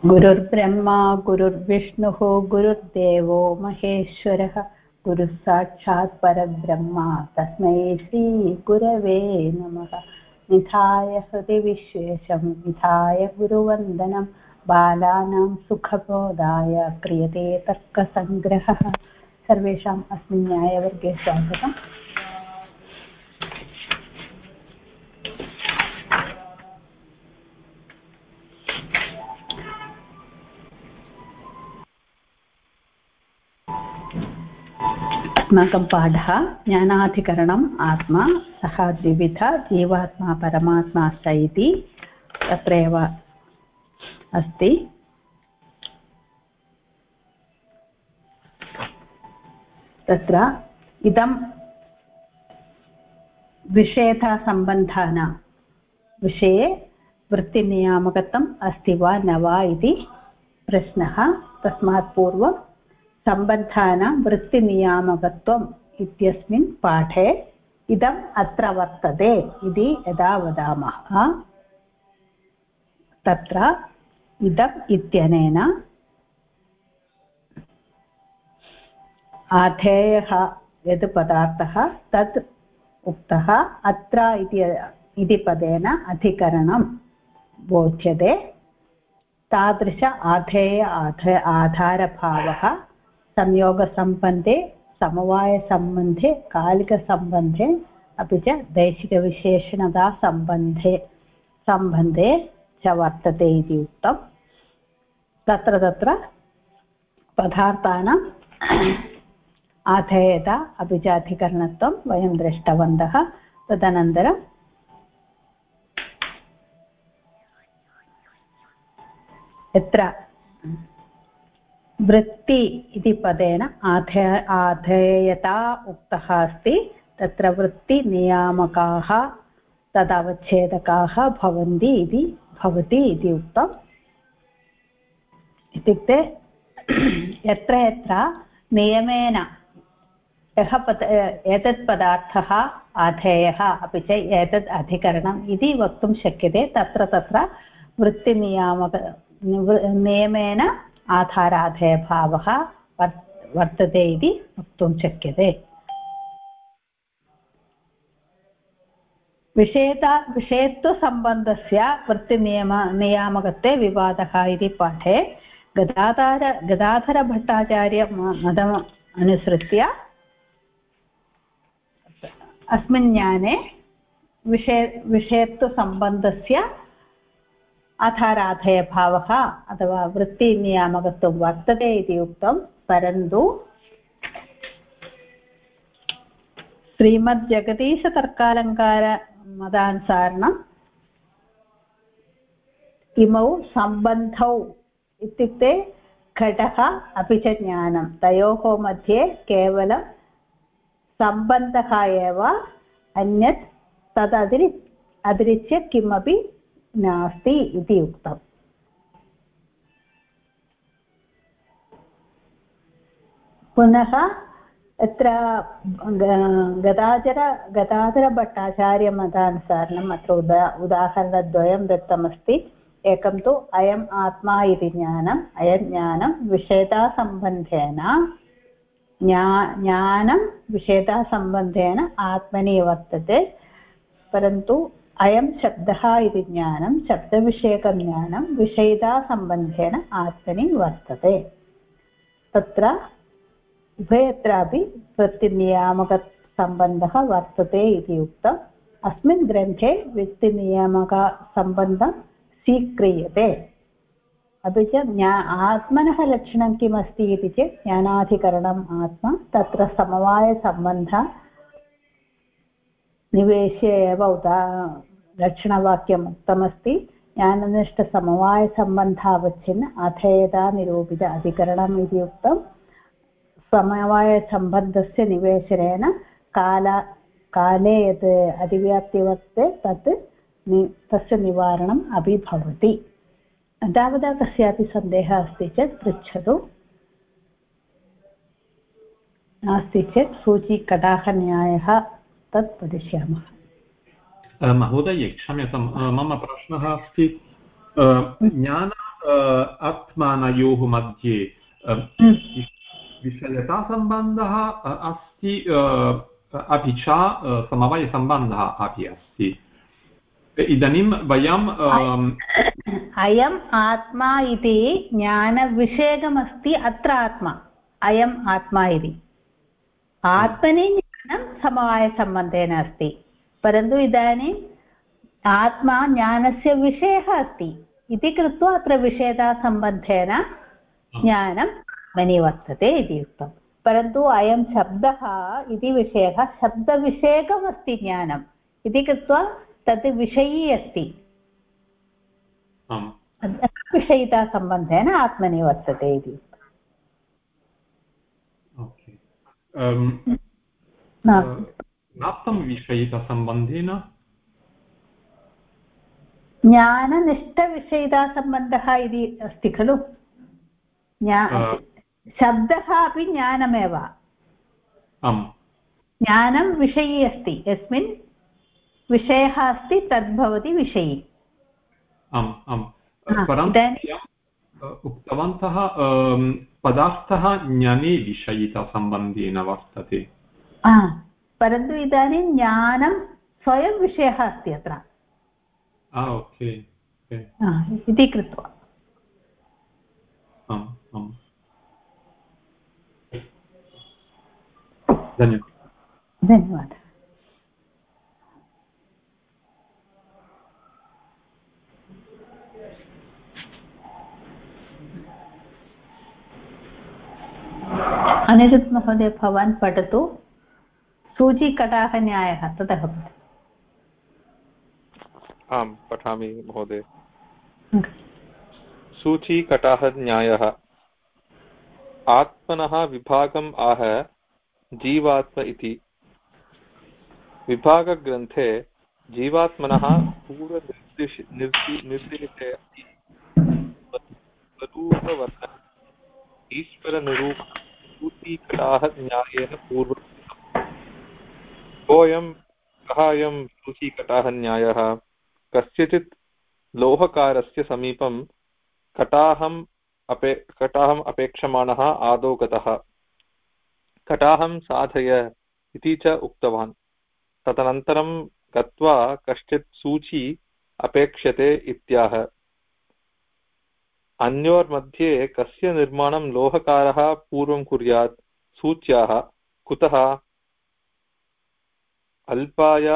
गुरुर्ब्रह्मा गुरुर्विष्णुः गुरुर्देवो महेश्वरः गुरुः साक्षात् परब्रह्म तस्मै श्रीगुरवे नमः। निधाय हृदि विश्वेशं विधाय गुरुवन्दनं बालानां सुखबोधाय क्रियते तर्कसङ्ग्रहः। सर्वेषाम् अस्मिन् न्यायवर्गे स्वागतम्। अस्माकं पाठः ज्ञानाधिकरणम् आत्मा सः द्विविध जीवात्मा परमात्मा च इति तत्रैव अस्ति। तत्र इदं विषयसम्बन्धानां विषये वृत्तिनियामकत्वम् अस्ति वा न वा इति प्रश्नः। तस्मात् पूर्वं सम्बन्धानां वृत्तिनियामकत्वम् इत्यस्मिन् पाठे इदम् अत्र वर्तते इति यदा वदामः तत्र इदम् इत्यनेन आधेयः यद् पदार्थः तत् उक्तः अत्र इति पदेन अधिकरणं बोध्यते। तादृश आधेय आधारभावः संयोगसम्बन्धे समवायसम्बन्धे कालिकसम्बन्धे अपि च दैशिकविशेषणता सम्बन्धे च वर्तते इति उक्तम्। तत्र पदार्थानां आधेयता अपि च अधिकरणत्वं वयं दृष्टवन्तः। तदनन्तरं यत्र वृत्ति इति पदेन आधेयता उक्तः अस्ति तत्र वृत्तिनियामकाः तदवच्छेदकाः भवति इति उक्तम्। इत्युक्ते यत्र यत्र नियमेन एतत् पदार्थः आधेयः अपि च एतत् अधिकरणम् इति वक्तुं शक्यते तत्र नियमेन आधाराधेयभावः वर्तते इति वक्तुं शक्यते। विषयत्वसम्बन्धस्य वृत्तिनियामकत्वे विवादः इति पाठे गदाधरभट्टाचार्य मतम् अनुसृत्य अस्मिन् ज्ञाने विषयत्वसम्बन्धस्य आधाराधेयभावः अथवा वृत्तिनियामकत्वं वर्तते इति उक्तं। परन्तु श्रीमद्जगदीशतर्कालङ्कारमतानुसारणम् इमौ सम्बन्धौ इत्युक्ते घटः अपि च ज्ञानं तयोः मध्ये केवलं सम्बन्धः एव, अन्यत् तदतिरिच्य किमपि नास्ति इति उक्तम्। पुनः अत्र गदाधरभट्टाचार्यमतानुसारणम् अत्र उदाहरणद्वयं दत्तमस्ति। एकं तु अयम् आत्मा इति ज्ञानम्, अयं ज्ञानं विषयतासम्बन्धेन आत्मनि वर्तते। परन्तु अयं शब्दः इति ज्ञानं शब्दविषयकं ज्ञानं विषयतासम्बन्धेन आत्मनि वर्तते। तत्र उभयत्रापि वृत्तिनियामकसम्बन्धः वर्तते इति उक्तम्। अस्मिन् ग्रन्थे वृत्तिनियामकसम्बन्धं स्वीक्रियते। अपि च आत्मनः लक्षणं किमस्ति इति चेत् ज्ञानाधिकरणम् आत्मा तत्र समवायसम्बन्धः निवेश्य एव लक्षणवाक्यम् उक्तमस्ति। ज्ञाननिष्ठसमवायसम्बन्धावच्छिन्न अधेयता निरूपित अधिकरणम् इति उक्तम्। समवायसम्बन्धस्य निवेशनेन काले यत् अधिव्याप्ति वर्तते तस्य निवारणम् अपि भवति। तावता कस्यापि सन्देहः अस्ति चेत् पृच्छतु, नास्ति चेत् सूचीकटाहन्यायः तत् पठिष्यामः। महोदय क्षम्यतां, मम प्रश्नः अस्ति ज्ञानात् आत्मनयोः मध्ये विषयतासम्बन्धः अस्ति अपि च समवायसम्बन्धः अपि अस्ति। इदानीं वयं अयम् आत्मा इति ज्ञानविषयकमस्ति। अत्र आत्मा अयम् आत्मा इति आत्मनि ज्ञानं समवायसम्बन्धेन अस्ति, परन्तु इदानीम् आत्मा ज्ञानस्य विषयः अस्ति इति कृत्वा अत्र विषयतासम्बन्धेन ज्ञानम् आत्मनि वर्तते इति उक्तं। परन्तु अयं शब्दः इति विषयः शब्दविषयकमस्ति ज्ञानम् इति कृत्वा तत् विषयी अस्ति, विषयितासम्बन्धेन आत्मनि वर्तते इति। नास्तं विषयितासम्बन्धेन ज्ञाननिष्ठविषयितासम्बन्धः इति अस्ति खलु। शब्दः अपि ज्ञानमेव, ज्ञानं विषयी अस्ति, यस्मिन् विषयः अस्ति तद्भवति विषयी। उक्तवन्तः पदार्थः ज्ञाने विषयितासम्बन्धेन वर्तते, परन्तु इदानीं ज्ञानं स्वयं विषयः अस्ति अत्र इति कृत्वा। धन्यवादः। अनिरुद्ध महोदय, भवान् पठतु। सूचीकटाहन्यायः ततः। आं पठामि महोदय। सूचीकटाहन्यायः। आत्मनः विभागम् आह जीवात्म इति। विभागग्रन्थे जीवात्मनः पूर्वनिर्देशे स्वरूपवर्णनं ईश्वरनिरूपणसूचीकटाहन्यायेन पूर्वं। कः अयं सूचीकटाहन्यायः? कस्यचित् लोहकारस्य समीपं कटाहम् अपेक्षमाणः आदौ गतः। कटाहं साधय इति च उक्तवान्। तदनन्तरं गत्वा कश्चित् सूची अपेक्ष्यते इत्याह। अन्योर्मध्ये कस्य निर्माणं लोहकारः पूर्वं कुर्यात्? सूच्याः। कुतः? अल्पाय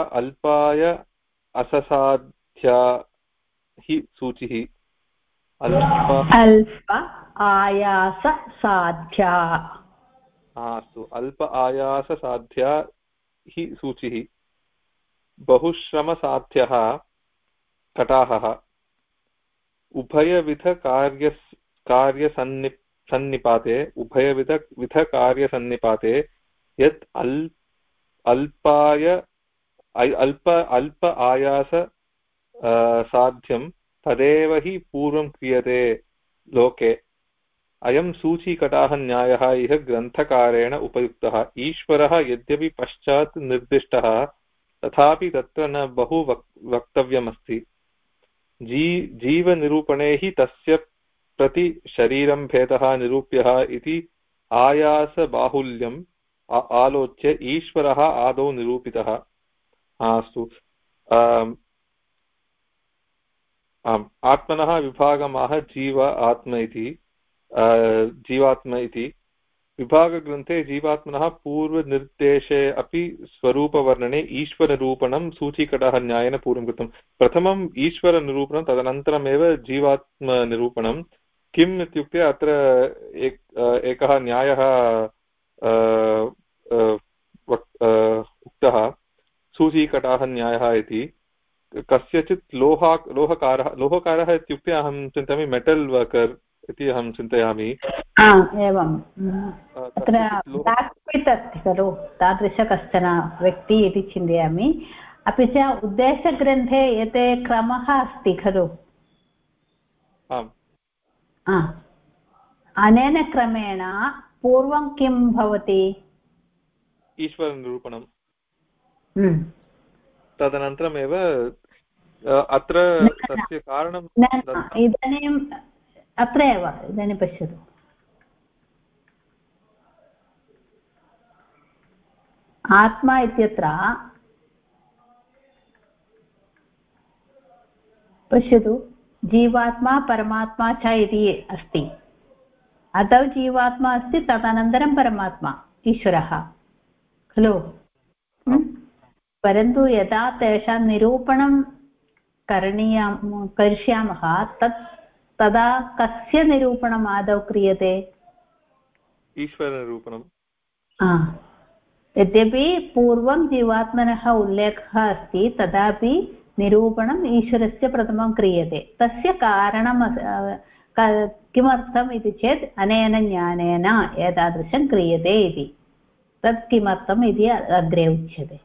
अससाध्या हि सूचिः। अल्प आयाससाध्या। अस्तु, अल्प आयाससाध्या हि सूचिः। बहुश्रमसाध्यः कटाहः। उभयविधकार्यसन्निपाते यत् अल्प आयास साध्यं तदेव हि पूर्वं क्रियते लोके। अयं सूचीकटाहन्यायः इह ग्रन्थकारेण उपयुक्तः। ईश्वरः यद्यपि पश्चात् निर्दिष्टः तथापि तत्र न बहु वक्तव्यमस्ति। जीवनिरूपणे हि तस्य प्रति शरीरं भेदः निरूप्यः इति आयासबाहुल्यम् आलोच्य ईश्वरः आदौ निरूपितः। अस्तु। आत्मनः विभागमाह जीवात्म इति। विभागग्रन्थे जीवात्मनः पूर्वनिर्देशे अपि स्वरूपवर्णने ईश्वरनिरूपणं सूचीकटाहन्यायेन पूर्वं कृतं। प्रथमम् ईश्वरनिरूपणं, तदनन्तरमेव जीवात्मनिरूपणं। किम् इत्युक्ते अत्र एकः न्यायः उक्तः, सूचीकटाहन्यायः इति। कस्यचित् लोहकारः इत्युक्ते अहं चिन्तयामि मेटल् वर्कर् इति अहं चिन्तयामि। एवम् अत्र अस्ति खलु, तादृश कश्चन व्यक्ति इति चिन्तयामि। अपि च उद्देशग्रन्थे एते क्रमः अस्ति खलु। अनेन क्रमेण पूर्वं किं भवति? ईश्वरनिरूपणं। तदनन्तरमेव अत्र तस्य कारणं। इदानीं अत्र एव इदानीं पश्यतु आत्मा इत्यत्र पश्यतु जीवात्मा परमात्मा च इति अस्ति अतः जीवात्मा अस्ति तदनन्तरं परमात्मा ईश्वरः खलु परन्तु यदा तेषां निरूपणं करिष्यामः तदा कस्य निरूपणम् आदौ क्रियते ईश्वरनिरूपणं यद्यपि पूर्वं जीवात्मनः उल्लेखः अस्ति तदापि निरूपणम् ईश्वरस्य प्रथमं क्रियते तस्य कारणं किमर्थम् इति चेत् अनेन ज्ञानेन एतादृशं क्रियते इति तत् किमर्थम् इति अग्रे उच्यते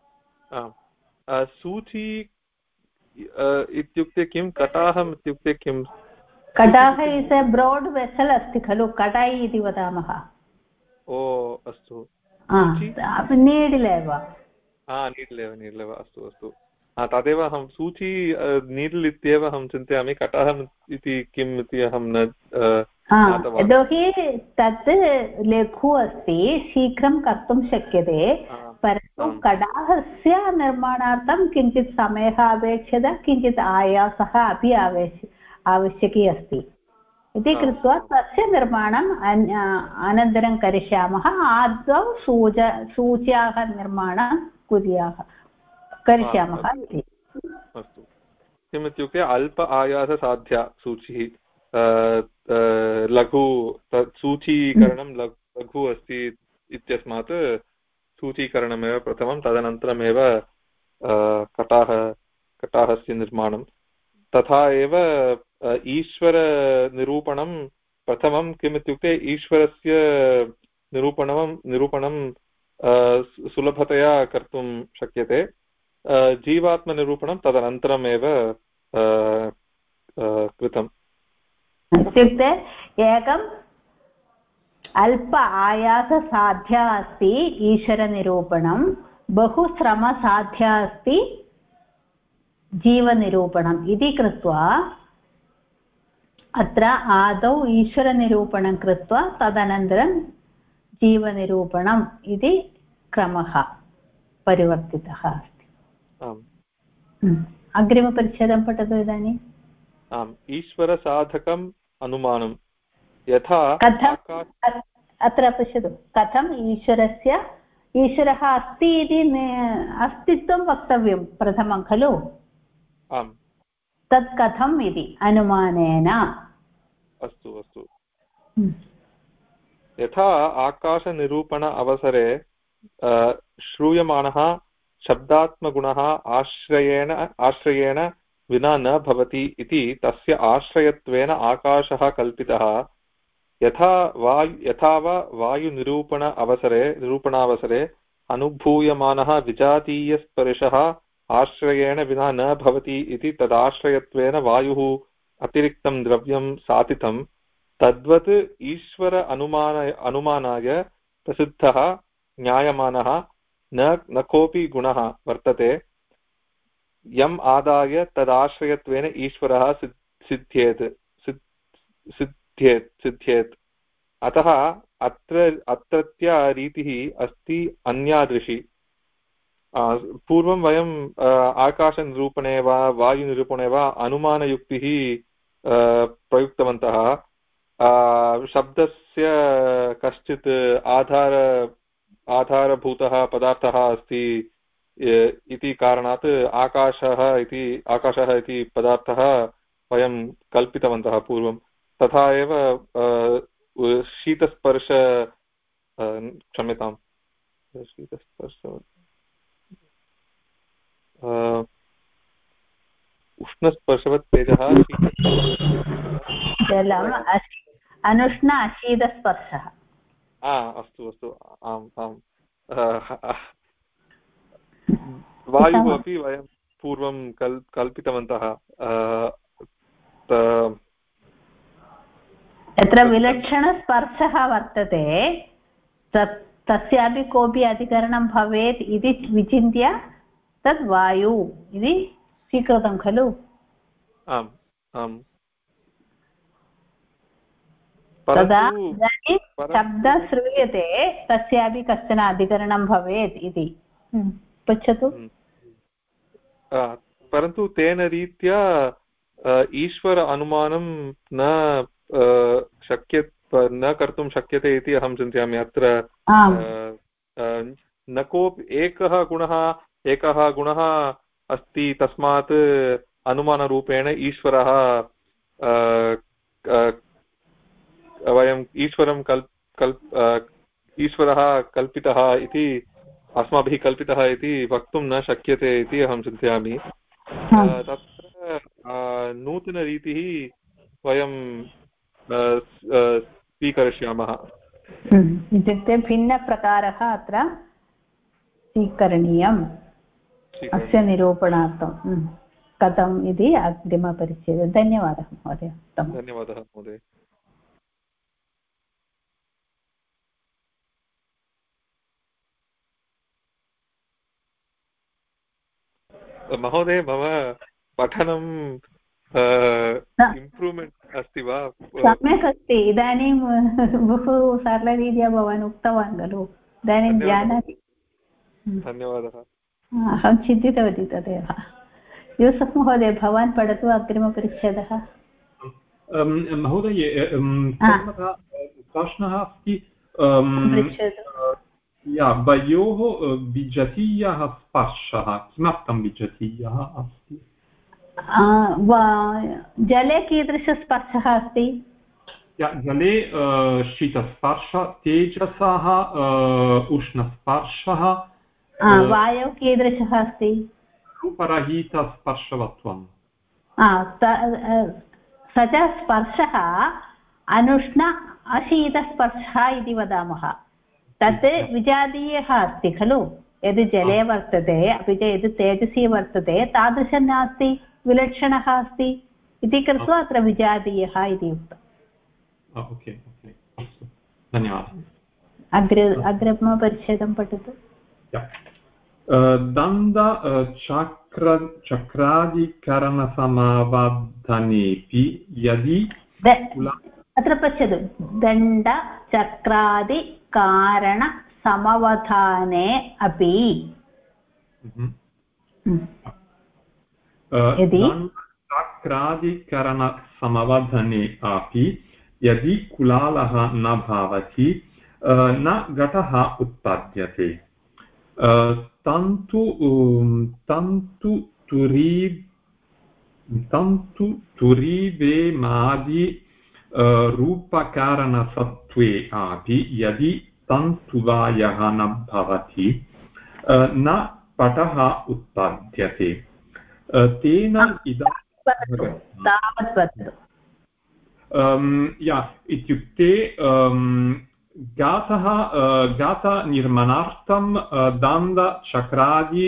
सूची इत्युक्ते किं कटाहम् इत्युक्ते किं कटाह इस् ए ब्रोड् वेसल् अस्ति खलु कटाई इति वदामः ओ अस्तु नीड्ल् एव नीड्ल् एव अस्तु अस्तु तदेव अहं सूची नीड्ल् इत्येव अहं चिन्तयामि कटाहम् इति किम् इति अहं न यतोहि तत् लघु अस्ति शीघ्रं कर्तुं शक्यते परन्तु कटाहस्य निर्माणार्थं किञ्चित् समयः अपेक्षते किञ्चित् आयासः अपि आवश्यकी अस्ति इति कृत्वा तस्य निर्माणम् अनन्तरं करिष्यामः आदौ सूच्याः निर्माणं करिष्यामः इति अस्तु किमित्युक्ते अल्प आयाससाध्या सूचिः लघु सूचीकरणं लघु अस्ति इत्यस्मात् सूचीकरणमेव प्रथमं तदनन्तरमेव कटाहस्य निर्माणं तथा एव ईश्वरनिरूपणं प्रथमं किमित्युक्ते ईश्वरस्य निरूपणं सुलभतया कर्तुं शक्यते जीवात्मनिरूपणं तदनन्तरमेव कृतम् इत्युक्ते एकम् अल्प आयाससाध्या अस्ति ईश्वरनिरूपणं बहु श्रमसाध्या अस्ति जीवनिरूपणम् इति कृत्वा अत्र आदौ ईश्वरनिरूपणं कृत्वा तदनन्तरं जीवनिरूपणम् इति क्रमः परिवर्तितः अस्ति अग्रिमपरिच्छेदं पठतु इदानीम् ईश्वरसाधकम् अनुमानं यथा अत्र पश्यतु कथम् ईश्वरः अस्ति इति अस्तित्वं वक्तव्यं प्रथमं खलु तत् कथम् इति अनुमानेन अस्तु अस्तु यथा आकाशनिरूपण अवसरे श्रूयमाणः शब्दात्मगुणः आश्रयेण विना न भवति इति तस्य आश्रयत्वेन आकाशः कल्पितः यथा वा निरूपणावसरे अनुभूयमानः विजातीयस्पर्शः आश्रयेण विना न भवति इति तदाश्रयत्वेन वायुः अतिरिक्तं द्रव्यं सातितं तद्वत् ईश्वर अनुमानाय प्रसिद्धः ज्ञायमानः न कोऽपि गुणः वर्तते यम् आदाय तदाश्रयत्वेन ईश्वरः सिद्ध्येत् अतः अत्रत्या रीतिः अस्ति अन्यादृशी पूर्वं वयं आकाशनिरूपणे वा वायुनिरूपणे वा अनुमानयुक्तिः प्रयुक्तवन्तः शब्दस्य कश्चित् आधारभूतः पदार्थः अस्ति इति कारणात् आकाशः इति पदार्थः वयं कल्पितवन्तः पूर्वं तथा एव शीतस्पर्श क्षम्यताम् शीतस्पर्श उष्णस्पर्शवत् तेजः अनुष्ण अशीतस्पर्शः अस्तु अस्तु आम् आम् वायुः अपि वयं पूर्वं कल्पितवन्तः यत्र विलक्षणस्पर्शः वर्तते तस्यापि कोऽपि अधिकरणं भवेत् इति विचिन्त्य तद् वायु इति स्वीकृतं खलु आम् आम् तदा इदानीं शब्दः श्रूयते तस्यापि कश्चन अधिकरणं भवेत् इति पृच्छतु। परन्तु तेन रीत्या ईश्वर अनुमानं न कर्तुं शक्यते इति अहं चिन्तयामि। अत्र न कोऽपि एकः गुणः अस्ति, तस्मात् अनुमानरूपेण ईश्वरः वयं ईश्वरः कल्पितः इति अस्माभिः कल्पितः इति वक्तुं न शक्यते इति अहं चिन्तयामि। तत्र नूतनरीतिः वयं स्वीकरिष्यामः। इत्युक्ते भिन्नप्रकारः अत्र स्वीकरणीयम् अस्य निरूपणार्थं कथम् इति अग्रिमपरिच्छेदे। धन्यवादः महोदय। धन्यवादः महोदय। महोदय, मम पठनं इम्प्रूव्मेण्ट् अस्ति वा? सम्यक् अस्ति। इदानीं बहु सरलरीत्या भवान् उक्तवान् खलु, इदानीं जानाति। धन्यवादः। अहं चिन्तितवती तदेव। यूसुफ् महोदय, भवान् पठतु अग्रिमपरिच्छेदः। महोदय, प्रश्नः अस्ति, वयोः विजतीयः स्पर्शः किमर्थं विजतीयः अस्ति? जले कीदृशस्पर्शः अस्ति? जले शीतस्पर्श, तेजसः उष्णस्पर्शः, वायौ कीदृशः अस्ति? रूपरहितस्पर्शवत्वं। स च स्पर्शः अनुष्ण अशीतस्पर्शः इति वदामः। तत् विजातीयः अस्ति खलु। यद् जले वर्तते अपि च यद् तेजसि वर्तते तादृशं नास्ति, विलक्षणः अस्ति इति कृत्वा अत्र विजातीयः इति उक्तम्। धन्यवादः। अग्रिमपरिच्छेदं पठतु। दन्द चक्रादिकरणसमावर्धनेऽपि यदि अत्र पश्यतु, दण्डचक्रादिकारणसमवधाने अपि चक्रादिकरणसमवधने अपि यदि कुलालः न भवति न घटः उत्पद्यते। तन्तु तुरीवेमादि रूपकारणसत्त्वे अपि यदि तन्तुवायः न भवति न पटः उत्पद्यते। तेन इत्युक्ते गातनिर्माणार्थं दन्तचक्रादि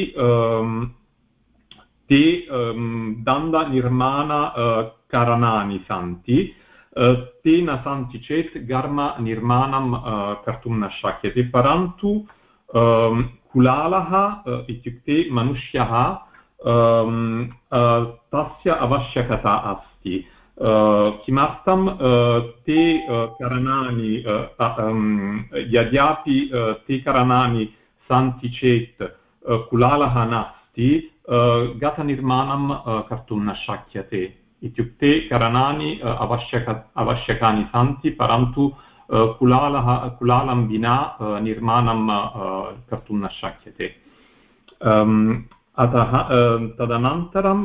ते दन्तनिर्माणकारणानि सन्ति। ते न सन्ति चेत् घर्मनिर्माणं कर्तुं न शक्यते। परन्तु कुलालः इत्युक्ते मनुष्यः तस्य आवश्यकता अस्ति। किमर्थं ते करणानि यद्यपि ते करणानि सन्ति चेत् कुलालः नास्ति, घटनिर्माणं कर्तुं न शक्यते। इत्युक्ते करणानि आवश्यकानि सन्ति, परन्तु कुलालं विना निर्माणं कर्तुं न शक्यते। अतः तदनन्तरं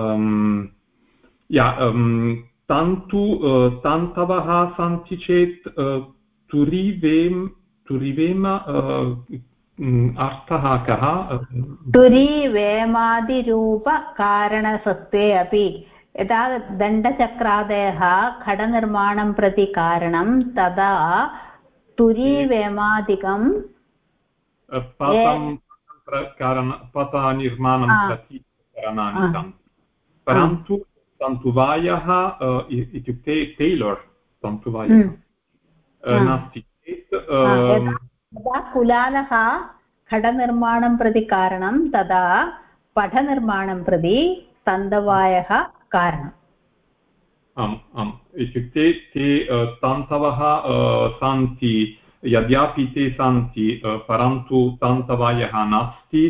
तन्तवः सन्ति चेत् तुरीवेम अर्थः कः? तुरीवेमादिरूपकारणसत्त्वे अपि यदा दण्डचक्रादयः खडनिर्माणं प्रति कारणं तदा तुरीवेमादिकं पतनिर्माणं प्रति कारणानि सन्ति। परन्तु तन्तुवायः इत्युक्ते टेलर् तन्तुवायः नास्ति चेत् यदा कुलालः खडनिर्माणं प्रति कारणं तदा पटनिर्माणं प्रति तन्तवायः कारणम्। आम् आम् इत्युक्ते ते तन्तवः सन्ति यद्यपि ते सन्ति परन्तु तन्तवयः नास्ति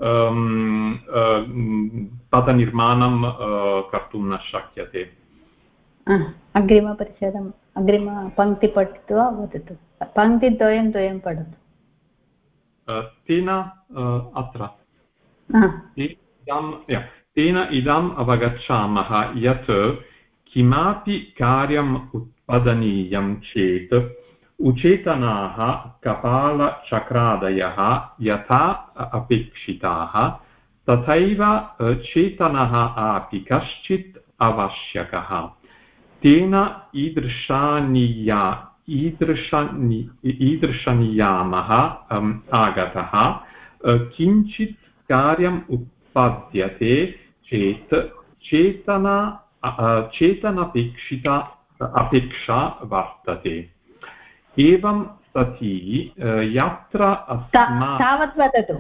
पदनिर्माणं कर्तुं न शक्यते अग्रिमपरिच्छेदम् अग्रिमपङ्क्ति पठित्वा वदतु पङ्क्तिद्वयं पठतु तेन अत्र तेन इदम् अवगच्छामः यत् किमपि कार्यम् उत्पादनीयं चेत् उचेतनाः कपालचक्रादयः यथा अपेक्षिताः तथैव चेतनः अपि कश्चित् आवश्यकः तेन ईदृशनियामः आगतः किञ्चित् कार्यम् उत्पाद्यते चेत् अपेक्षा वर्तते एवं सति यत्र तावत् वदतु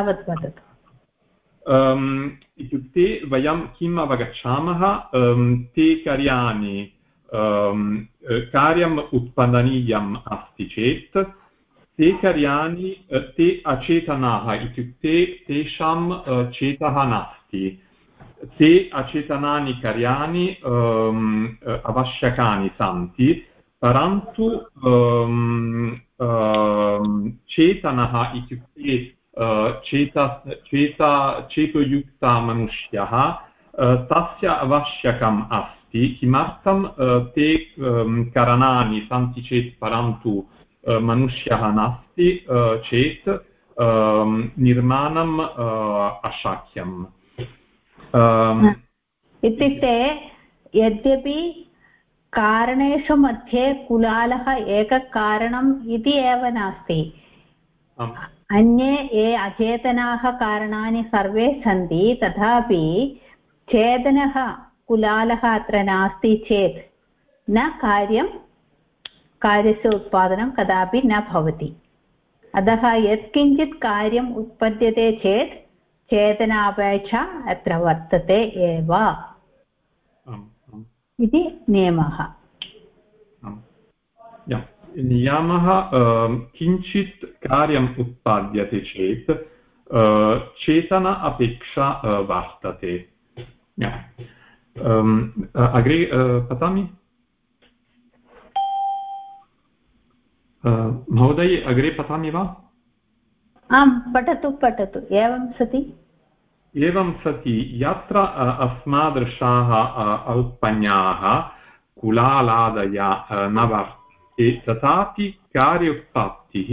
इत्युक्ते वयं किम् अवगच्छामः ते कार्याणि कार्यम् उत्पादनीयम् अस्ति चेत् ते कार्याणि ते अचेतनाः इत्युक्ते तेषां चेतः नास्ति ते अचेतनानि कार्याणि आवश्यकानि सन्ति परन्तु चेतनः इत्युक्ते चेतोयुक्तः मनुष्यः तस्य आवश्यकम् अस्ति किमर्थं ते करणानि सन्ति चेत् परन्तु मनुष्यः नास्ति चेत् निर्माणम् अशक्यम् इत्युक्ते यद्यपि कारणेषु मध्ये कुलालः एककारणम् इति एव नास्ति अन्ये ये अचेतनाः कारणानि सर्वे सन्ति तथापि चेतनः कुलालः अत्र नास्ति चेत् न कार्यस्य उत्पादनं कदापि न भवति अतः यत्किञ्चित् कार्यम् उत्पद्यते चेत् चेतनापेक्षा अत्र वर्तते एव इति नियमः नियमः किञ्चित् कार्यम् उत्पाद्यते चेत् चेतना अपेक्षा वर्तते अग्रे पठामि महोदय अग्रे पठामि वा आं पठतु एवं सति यत्र अस्मादृशाः औत्पन्याः कुलालादया न वर्तते तथापि कार्योत्पत्तिः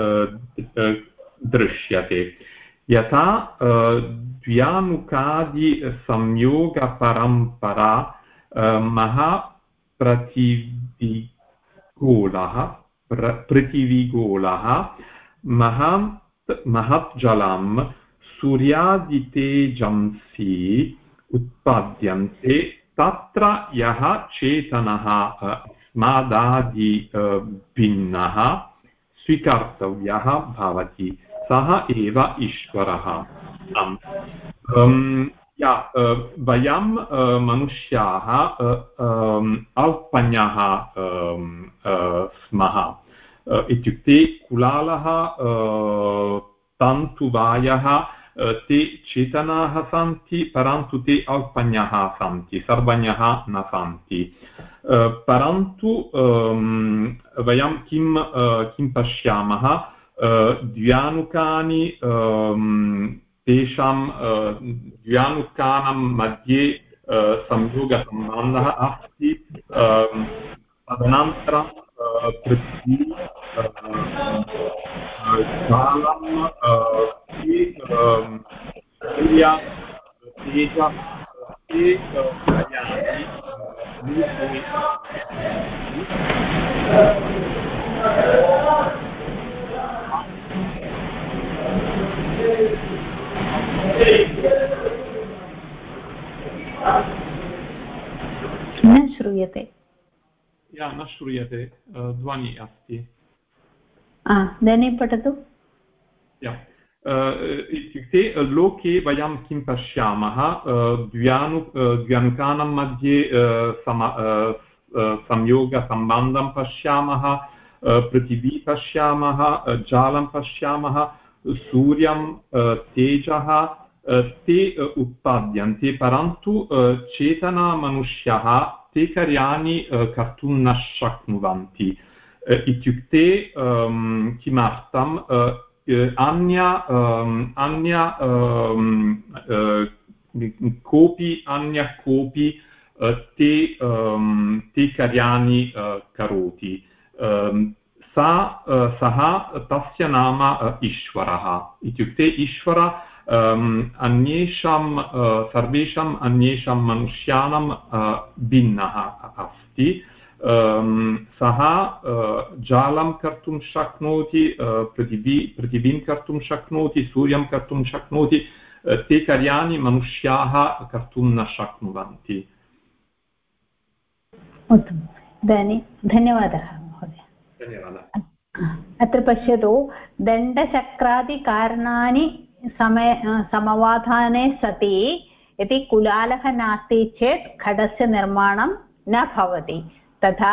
दृश्यते यथा द्व्यामुखादिसंयोगपरम्परा पृथिवीगोलः महत् जलं सूर्यादितेजंसि उत्पद्यन्ते तत्र यः चेतनः अस्मादादि भिन्नः स्वीकर्तव्यः भवति सः एव ईश्वरः वयं मनुष्याः औत्पन्याः स्मः इत्युक्ते कुलालः तन्तुवायः ते चेतनाः सन्ति परन्तु ते औत्पन्याः सन्ति सर्वज्ञः न सन्ति परन्तु वयं किं पश्यामः द्व्यानुकानि तेषां द्व्यानुकानां मध्ये संयोगसम्बन्धः अस्ति तदनन्तरं पृथ्वी कालं सूर्य तेजः ते कार्याणि न श्रूयते न श्रूयते ध्वनि अस्ति इदानीं पठतु इत्युक्ते लोके वयं किं पश्यामः द्व्यानुकानां मध्ये संयोगसम्बन्धं पश्यामः पृथिवी पश्यामः जालं पश्यामः सूर्यं तेजः ते उत्पाद्यन्ते परन्तु चेतनमनुष्यः ते कार्याणि कर्तुं न शक्नुवन्ति इत्युक्ते किमर्थम् अन्यः कोऽपि ते कार्याणि करोति सः तस्य नाम ईश्वरः इत्युक्ते ईश्वर अन्येषां सर्वेषाम् अन्येषां मनुष्याणां भिन्नः अस्ति सः जालं कर्तुं शक्नोति पृथिवीं कर्तुं शक्नोति सूर्यं कर्तुं शक्नोति ते कार्याणि मनुष्याः कर्तुं न शक्नुवन्ति उत्तमं धन्यवादः महोदय धन्यवादः अत्र पश्यतु दण्डचक्रादिकारणानि समवाधाने सति यदि कुलालः नास्ति चेत् खडस्य निर्माणं न भवति तथा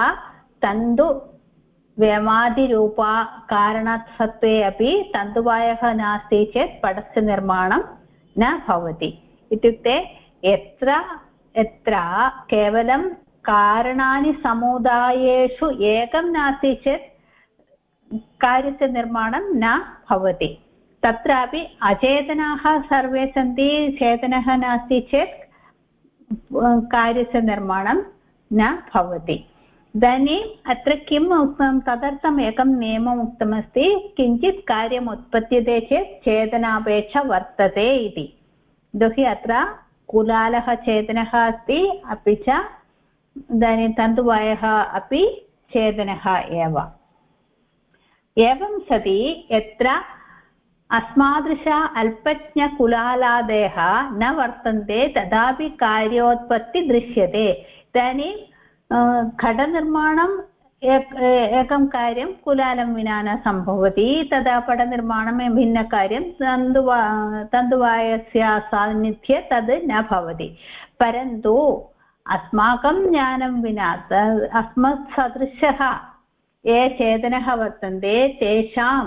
तन्तुव्यमादिरूपकारणसत्त्वे अपि तन्तुवायः नास्ति चेत् पटस्य निर्माणं न भवति इत्युक्ते यत्र केवलं कारणानि समुदायेषु एकं नास्ति चेत् कार्यस्य निर्माणं न भवति तत्रापि अचेतनाः सर्वे सन्ति चेतनः नास्ति चेत् कार्यस्य निर्माणं न भवति इदानीम् अत्र किम् उक्तं तदर्थम् एकं नियमम् उक्तमस्ति किञ्चित् कार्यम् उत्पद्यते चेत् चेतनापेक्षा वर्तते इति यतोहि अत्र कुलालः चेतनः अस्ति अपि च इदानीं तन्तुवायः अपि चेतनः एव एवं सति यत्र अस्मादृश अल्पज्ञकुलालादयः न वर्तन्ते तदापि कार्योत्पत्ति दृश्यते इदानीं घटनिर्माणम् एकं कार्यं कुलालं विना न सम्भवति तदा पटनिर्माणं भिन्नकार्यं तन्तुवायस्य सान्निध्ये तद् न भवति परन्तु अस्माकं ज्ञानं विना अस्मत्सदृशः ये चेतनः वर्तन्ते तेषां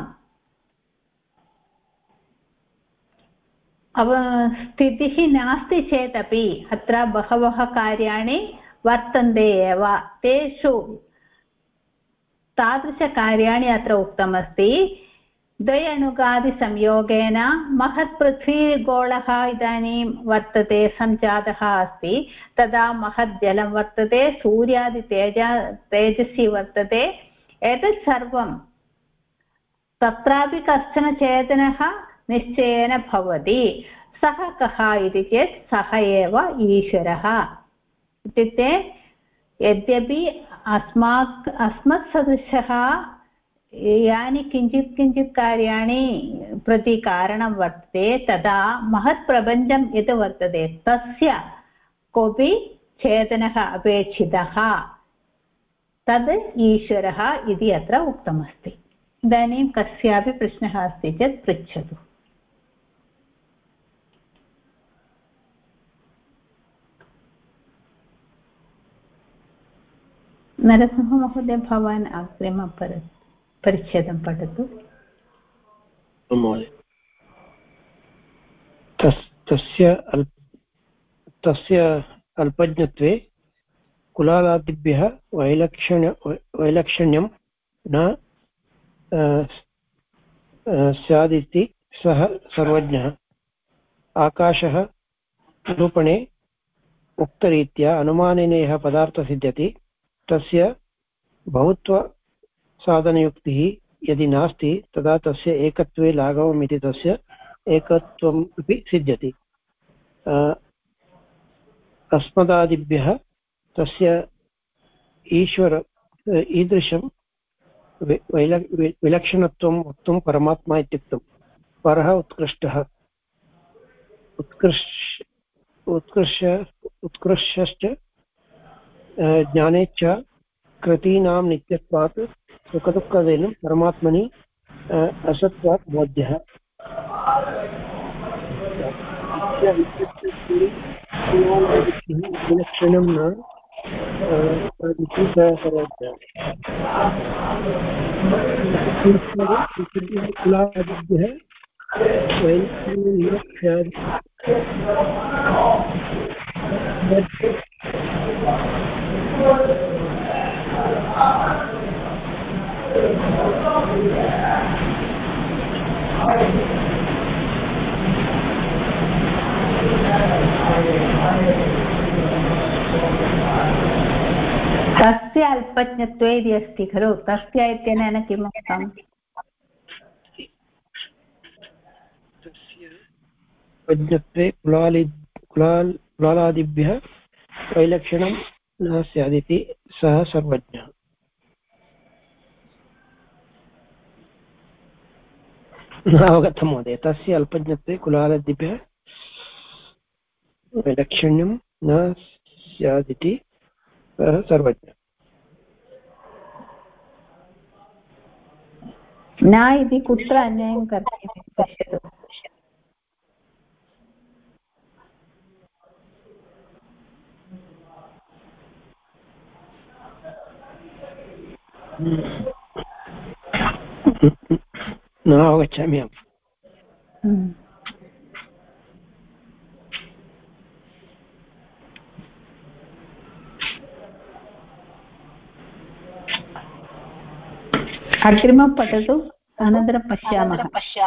स्थितिः नास्ति चेदपि अत्र बहवः कार्याणि वर्तन्ते एव तेषु तादृशकार्याणि अत्र उक्तमस्ति द्वयणुगादिसंयोगेन महत्पृथ्वीगोळः इदानीं वर्तते सञ्जातः अस्ति तदा महज्जलं वर्तते सूर्यादितेजस्वी वर्तते एतत् सर्वं तत्रापि कश्चन चेतनः निश्चयेन भवति सः कः इति चेत् सः एव ईश्वरः इत्युक्ते यद्यपि अस्मत्सदृशः यानि किञ्चित् कार्याणि प्रति कारणं वर्तते तदा महत्प्रपञ्चं यत् वर्तते तस्य कोऽपि चेतनः अपेक्षितः तद् ईश्वरः इति अत्र उक्तमस्ति इदानीं कस्यापि प्रश्नः अस्ति चेत् पृच्छतु नरसिंहमहोदय भवान् परिच्छेदं पठतु तस्य अल्पज्ञत्वे कुलालादिभ्यः वैलक्षण्यं न स्यादिति सः सर्वज्ञः आकाशः निरूपणे उक्तरीत्या अनुमानेन यः पदार्थः सिद्ध्यति तस्य बहुत्वसाधनयुक्तिः यदि नास्ति तदा तस्य एकत्वे लाघवम् इति तस्य एकत्वम् अपि सिद्ध्यति अस्मदादिभ्यः तस्य ईश्वर ईदृशं विलक्षणत्वं वक्तुं परमात्मा इत्युक्तं परः उत्कृष्टः उत्कृष्टश्च ज्ञाने च कृतीनां नित्यत्वात् सुखदुःखवेनं परमात्मनि असत्वात् बोध्यः विलक्षणं न कुलादिभ्यः तस्य अल्पज्ञत्वे इति अस्ति खलु तस्य इत्यनेन किम् उक्तम् अल्पज्ञत्वे कुलादिभ्यः वैलक्षणं न स्यादिति सः सर्वज्ञः न अवगतं महोदय तस्य अल्पज्ञत्वे कुलादिभ्यः वैलक्षण्यं न स्यादिति सः सर्वज्ञः न इति कुत्र अन्वयं कर्तव्यं पश्यतु न अवगच्छामि अहम् अग्रिमं पठतु अनन्तरं पश्यामः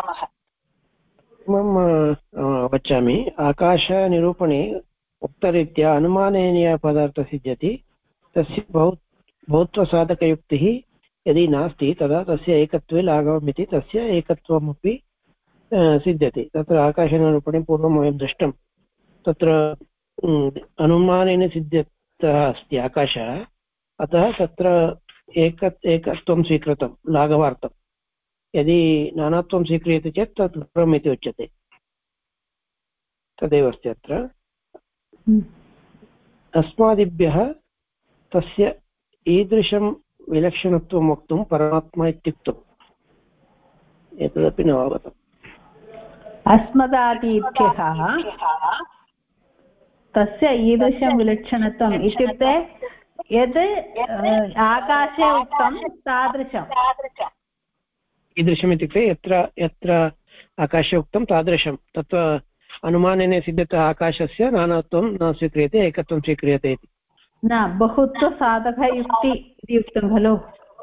वचामि आकाशनिरूपणे उक्तरीत्या अनुमानेन पदार्थः सिद्ध्यति तस्य बहुत्वसाधकयुक्तिः यदि नास्ति तदा तस्य एकत्वे लाघवमिति तस्य एकत्वमपि सिद्ध्यति तत्र आकाशनिरूपणे पूर्वं वयं दृष्टं तत्र अनुमानेन सिद्ध्यतः अस्ति आकाशः अतः तत्र एकत्वं स्वीकृतं लाघवार्थं यदि नानात्वं स्वीक्रियते चेत् तत् लाघवम् इति उच्यते तदेव अस्ति अत्र अस्मादिभ्यः तस्य ईदृशं विलक्षणत्वं वक्तुं परमात्मा इत्युक्तम् एतदपि न अवगतम् अस्मदादिभ्यः तस्य ईदृशं विलक्षणत्वम् इत्युक्ते यद् आकाशे उक्तं तादृशम् ईदृशम् इत्युक्ते यत्र आकाशे उक्तं तादृशं तत्र अनुमानेन सिद्धतः आकाशस्य नानात्वं न स्वीक्रियते एकत्वं स्वीक्रियते इति न बहुत्वसाधकयुक्ति इति उक्तं खलु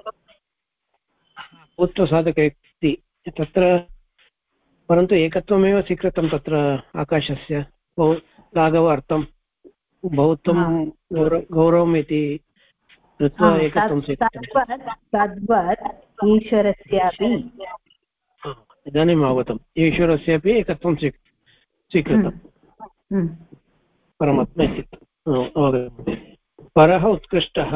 बहुत्वसाधकयुक्ति तत्र परन्तु एकत्वमेव स्वीकृतं तत्र आकाशस्य बहु लाघवार्थं बहुत्वं गौरवम् इति कृत्वा एकत्वं स्वीकृतं तद्वत् ईश्वरस्यापि इदानीम् अवगतम् ईश्वरस्यापि एकत्वं स्वीकृतं परमात्मा इत्युक्तम् अवगतम् परः उत्कृष्टः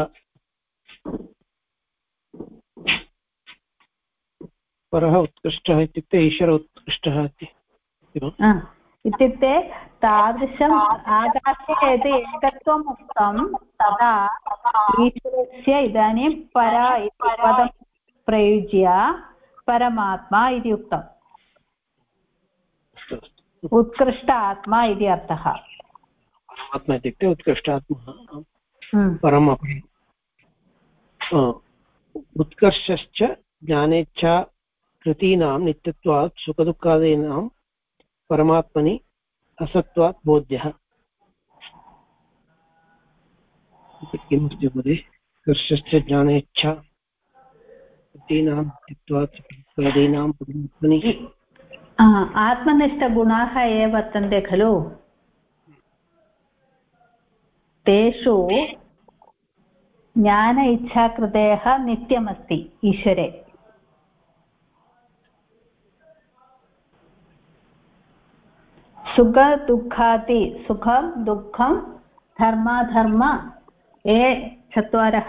परः उत्कृष्टः इत्युक्ते ईश्वर उत्कृष्टः इत्युक्ते तादृशम् आकाशे यदि एकत्वम् उक्तं तदा ईश्वरस्य इदानीं परा इति पदं प्रयुज्य परमात्मा इति उक्तम् उत्कृष्ट आत्मा इति अर्थः परमात्मा इत्युक्ते उत्कृष्टात्मा परमपि उत्कर्षश्च ज्ञानेच्छा कृतीनां नित्यत्वात् सुखदुःखादीनां परमात्मनि असत्वात् बोध्यः किमस्ति महोदय कर्षश्च ज्ञानेच्छा कृतीनां नित्यत्वात् सुखदुःखादीनां परमात्मनि आत्मनिष्ठगुणाः ये वर्तन्ते खलु तेषु ज्ञान इच्छाकृतयः नित्यमस्ति ईश्वरे सुख दुःखादि सुखं दुःखं धर्माधर्म ये चत्वारः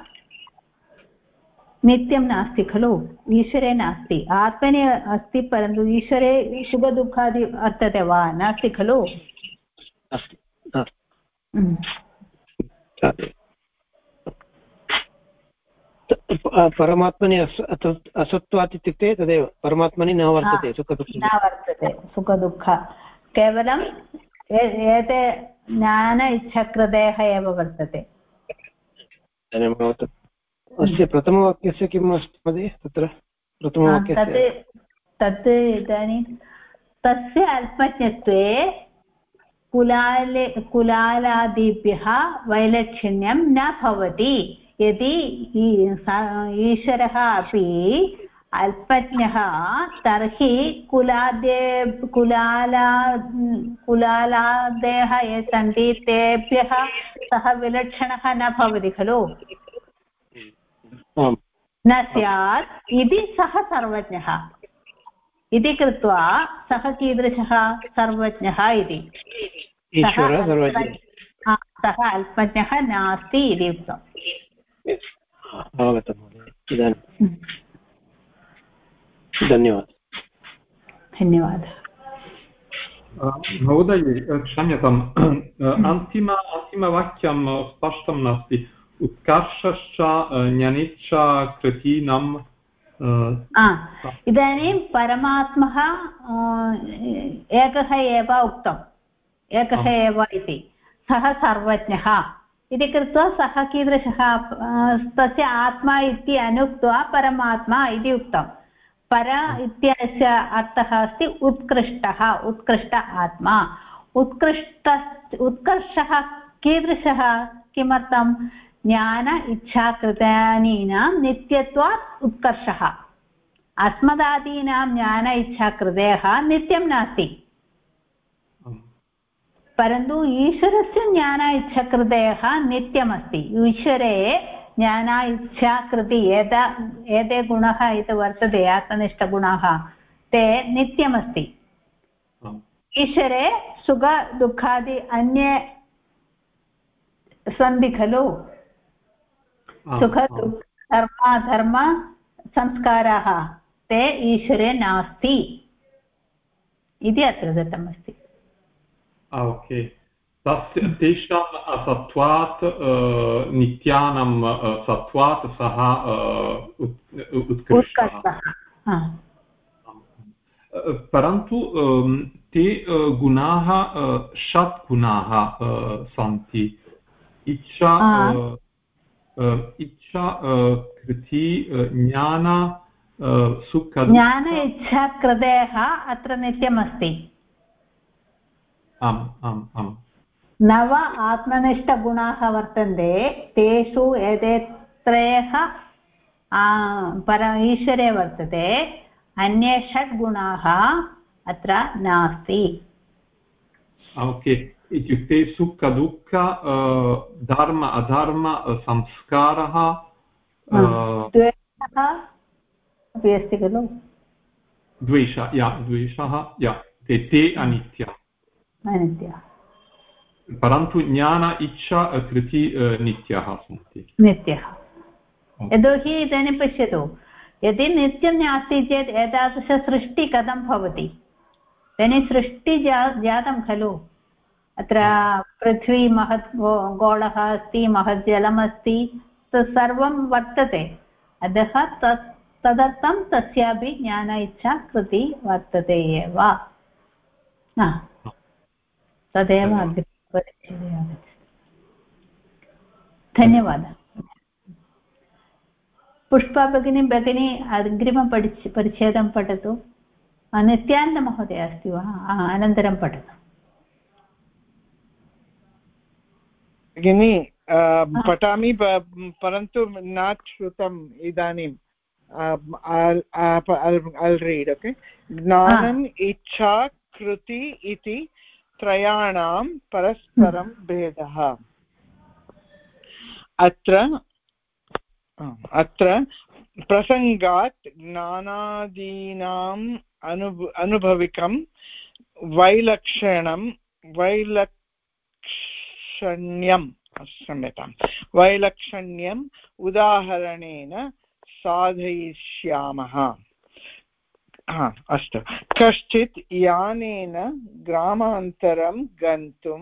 नित्यं नास्ति खलु ईश्वरे नास्ति आत्मने अस्ति परन्तु ईश्वरे सुखदुःखादि वर्तते वा नास्ति खलु परमात्मनि असत्त्वात् इत्युक्ते तदेव परमात्मनि न वर्तते न वर्तते सुखदुःख केवलं एते ज्ञान इच्छाकृतयः एव वर्तते। धन्यवादः। अस्य प्रथमवाक्यस्य किम् अस्ति महोदय तत्र प्रथमवाक्यस्य तत् इदानीं तस्य अल्पज्ञत्वे कुलालादिभ्यः वैलक्षण्यं न भवति। यदि ईश्वरः अपि अल्पज्ञः तर्हि कुलालादयः ये सन्ति तेभ्यः सः विलक्षणः न भवति खलु, न स्यात् इति सः सर्वज्ञः इति कृत्वा सः कीदृशः सर्वज्ञः इति सः अल्पज्ञः नास्ति इति उक्तम्। धन्यवादः। महोदय क्षम्यताम्, अन्तिमवाक्यं स्पष्टं नास्ति। उत्कर्षश्च ज्ञानेच्छ कृतीनां। इदानीं परमात्मः एकः एव उक्तम्, एकः एव इति, सः सर्वज्ञः इति कृत्वा सः कीदृशः तस्य आत्मा इति अनुक्त्वा परमात्मा इति उक्तं। पर इत्यस्य अर्थः अस्ति उत्कृष्टः, उत्कृष्ट आत्मा। उत्कर्षः कीदृशः? किमर्थं? ज्ञान इच्छाकृतानीनां नित्यत्वात् उत्कर्षः। अस्मदादीनां ज्ञान इच्छाकृतयः नित्यं नास्ति, परन्तु ईश्वरस्य ज्ञान इच्छाकृतयः नित्यमस्ति। ईश्वरे ज्ञान इच्छाकृति एते गुणः इति वर्तते, आत्मनिष्ठगुणाः, ते नित्यमस्ति। ईश्वरे सुख दुःखादि अन्ये सन्ति खलु, सुख दुःख धर्म संस्काराः, ते ईश्वरे नास्ति इति अत्र दत्तमस्ति। ओके, तेषां सत्त्वात् नित्यानां सत्त्वात् सः उत्कृष्टः। परन्तु ते गुणाः षट् गुणाः सन्ति। इच्छा कृति ज्ञान सुख। ज्ञान इच्छा कृतयः अत्र नित्यमस्ति। आम् आम् आम्। नव आत्मनिष्ठगुणाः वर्तन्ते, तेषु एते त्रयः ईश्वरे वर्तते, अन्ये षट् गुणाः अत्र नास्ति। ओके, इत्युक्ते सुख दुःख धर्म अधर्म संस्कारः द्वेषः अपि अस्ति खलु, द्वेषः ते अनित्यः, परन्तु ज्ञान इच्छा कृति नित्यः सन्ति। नित्यः यतोहि इदानीं पश्यतु, यदि नित्यं नास्ति चेत् एतादृशसृष्टिः कथं भवति? इदानीं सृष्टिः जातं खलु, अत्र पृथ्वी महत् गोळः अस्ति, महत् जलमस्ति, सर्वं वर्तते, अतः तदर्थं तस्यापि ज्ञान इच्छा कृति वर्तते एव। तदेव अग्रिमपरिच्छेदे आगच्छति। धन्यवादः। पुष्पा भगिनी अग्रिमपरिच्छेदं पठतु। नित्यानन्दमहोदय अस्ति वा? अनन्तरं पठतु भगिनी। पठामि परन्तु न श्रुतम् इदानीम्। I'll read, okay? ज्ञानम् इच्छा कृति इति त्रयाणां परस्परं भेदः। अत्र प्रसङ्गात् ज्ञानादीनाम् अनुभविकं वैलक्षण्यम् उदाहरणेन साधयिष्यामः। अस्तु। कश्चित् यानेन ग्रामान्तरं गन्तुं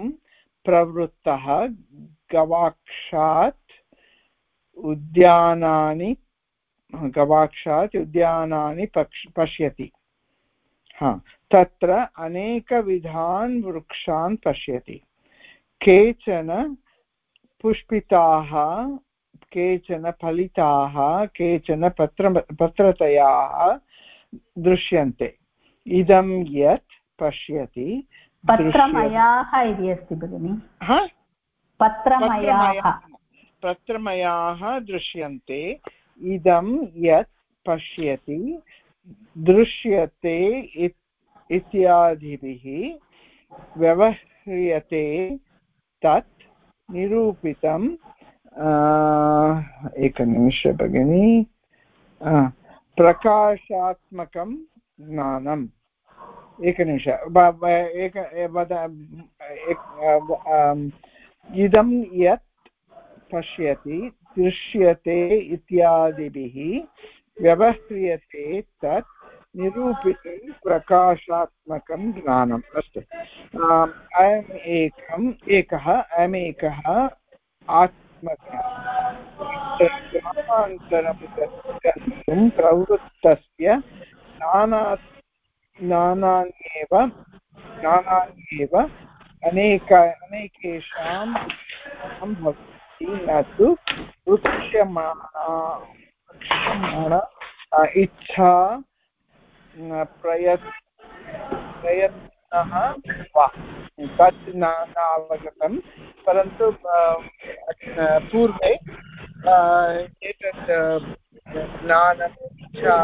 प्रवृत्तः गवाक्षात् उद्यानानि गवाक्षात् उद्यानानि पश्यति तत्र अनेकविधान् वृक्षान् पश्यति केचन पुष्पिताः केचन फलिताः केचन पत्रतयाः दृश्यन्ते इदं यत् पश्यति पत्रमयाः इति अस्ति भगिनि पत्रमयाः दृश्यन्ते इदं यत् पश्यति दृश्यते इत्यादिभिः व्यवह्रियते तत् निरूपितम् एकनिमिषं भगिनि प्रकाशात्मकं ज्ञानम् एकनिमिषम् इदं यत् पश्यति दृश्यते इत्यादिभिः व्यवह्रियते तत् निरूपितं प्रकाशात्मकं ज्ञानम् अस्तु अयमेकः ग्रामान्तरं गन्तुं प्रवृत्तस्य ज्ञानान्येव अनेकेषां भवति न तु वृक्ष्यमाण इच्छा प्रयत्नः वा तत् न अवगतं परन्तु पूर्वे एतत् ज्ञानम् इच्छा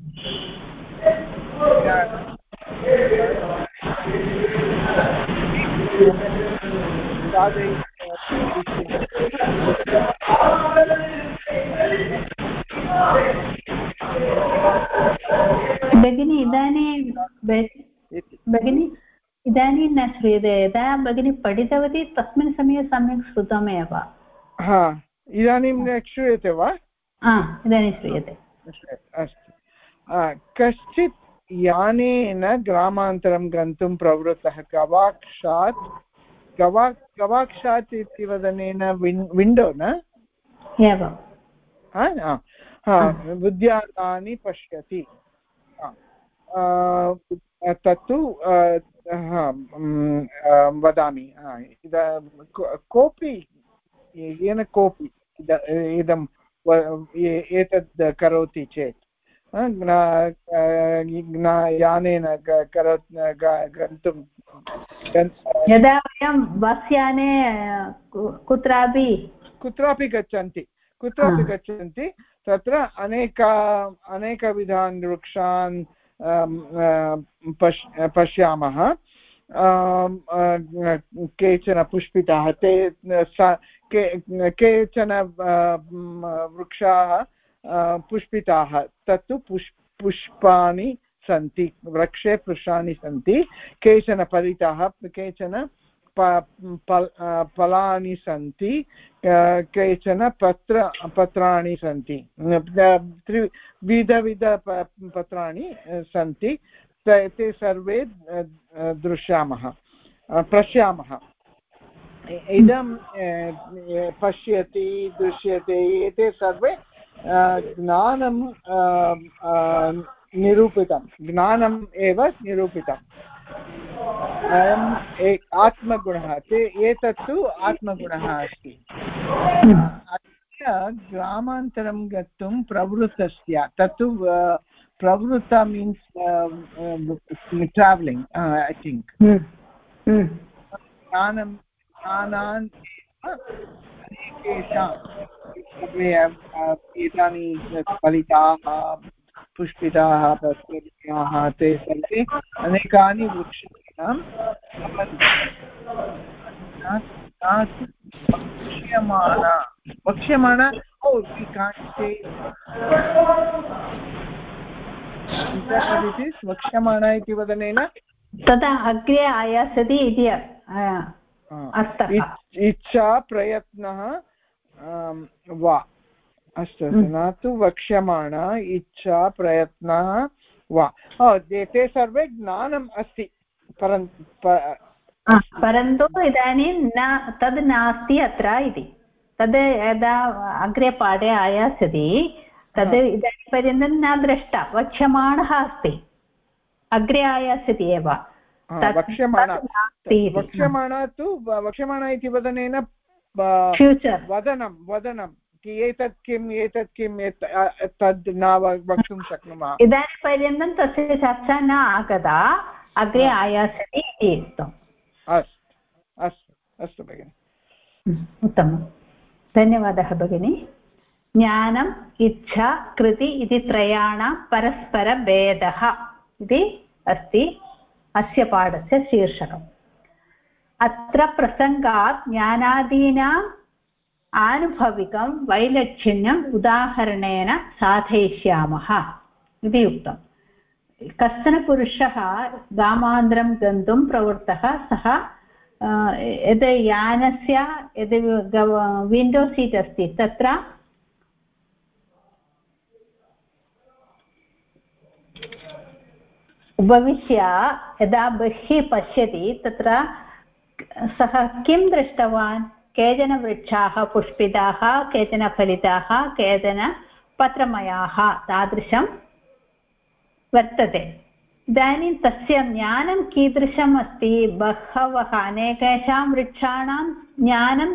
इदानीं न श्रूयते यदा भगिनी पठितवती तस्मिन् समये सम्यक् श्रुतमेव इदानीं श्रूयते वा इदानीं श्रूयते अस्तु कश्चित् यानेन ग्रामान्तरं गन्तुं प्रवृत्तः गवाक्षात् इति वदनेन विण्डो न एवं उद्यानानि पश्यति तत्तु वदामि कोऽपि येन कोऽपि इदं एतद् करोति चेत् यानेन गन्तुं यदा वयं बस् याने कुत्रापि गच्छन्ति तत्र अनेकविधान् वृक्षान् पश्यामः केचन पुष्पिताः केचन वृक्षाः पुष्पिताः तत्तु पुष्पाणि सन्ति वृक्षे पुष्पाणि सन्ति केचन फलिताः केचन फलानि सन्ति केचन पत्राणि सन्ति विविध पत्राणि सन्ति ते सर्वे पश्यामः इदं पश्यति दृश्यते एते सर्वे ज्ञानं निरूपितं ज्ञानम् एव निरूपितम् अयम् आत्मगुणः एतत्तु आत्मगुणः अस्ति ग्रामान्तरं गन्तुं प्रवृत्तस्य तत्तु प्रवृत्त मीन्स् ट्रावेलिङ्ग् ऐ थिङ्क् ज्ञानान् एतानि फलिताः पुष्पिताः पत्रिकाः ते सर्वे अनेकानि वृक्षाणां वक्ष्यमाण वक्ष्यमाण इति वदनेन तदा अग्रे आयास्यति इति अर्थः इच्छा प्रयत्नः वा अस्तु न तु वक्ष्यमाण इच्छा प्रयत्नः वा ते सर्वे ज्ञानम् अस्ति परन्तु इदानीं तद् नास्ति अत्र इति तद् यदा अग्रे पाठे आयास्यति तद् इदानीं पर्यन्तं न दृष्टा, वक्ष्यमाणः अस्ति, अग्रे आयास्यति एव। वक्ष्यमाणा तु वक्ष्यमाणा इति वदनेन फ्यूचर् वदनं एतत् किम् एतत् किम् तद् न वक्तुं शक्नुमः। इदानीं पर्यन्तं तस्य चर्चा न आगता, अग्रे आयास्यति इति उक्तम्। अस्तु अस्तु अस्तु भगिनि, उत्तमं, धन्यवादः भगिनि। ज्ञानम्, इच्छा, कृति इति त्रयाणां परस्परभेदः इति अस्ति अस्य पाठस्य शीर्षकम्। अत्र प्रसङ्गात् ज्ञानादीनाम् आनुभविकं वैलक्षण्यम् उदाहरणेन साधयिष्यामः इति उक्तम्। कश्चन पुरुषः ग्रामान्तरं गन्तुं प्रवृत्तः। सः यद् यानस्य यद् विण्डो सीट् अस्ति तत्र उपविश्य यदा बहिः पश्यति तत्र सः किं दृष्टवान्? केचन वृक्षाः पुष्पिताः, केचन फलिताः, केचन पत्रमयाः, तादृशं वर्तते। इदानीं तस्य ज्ञानं कीदृशम् अस्ति? बहवः अनेकेषां वृक्षाणां ज्ञानं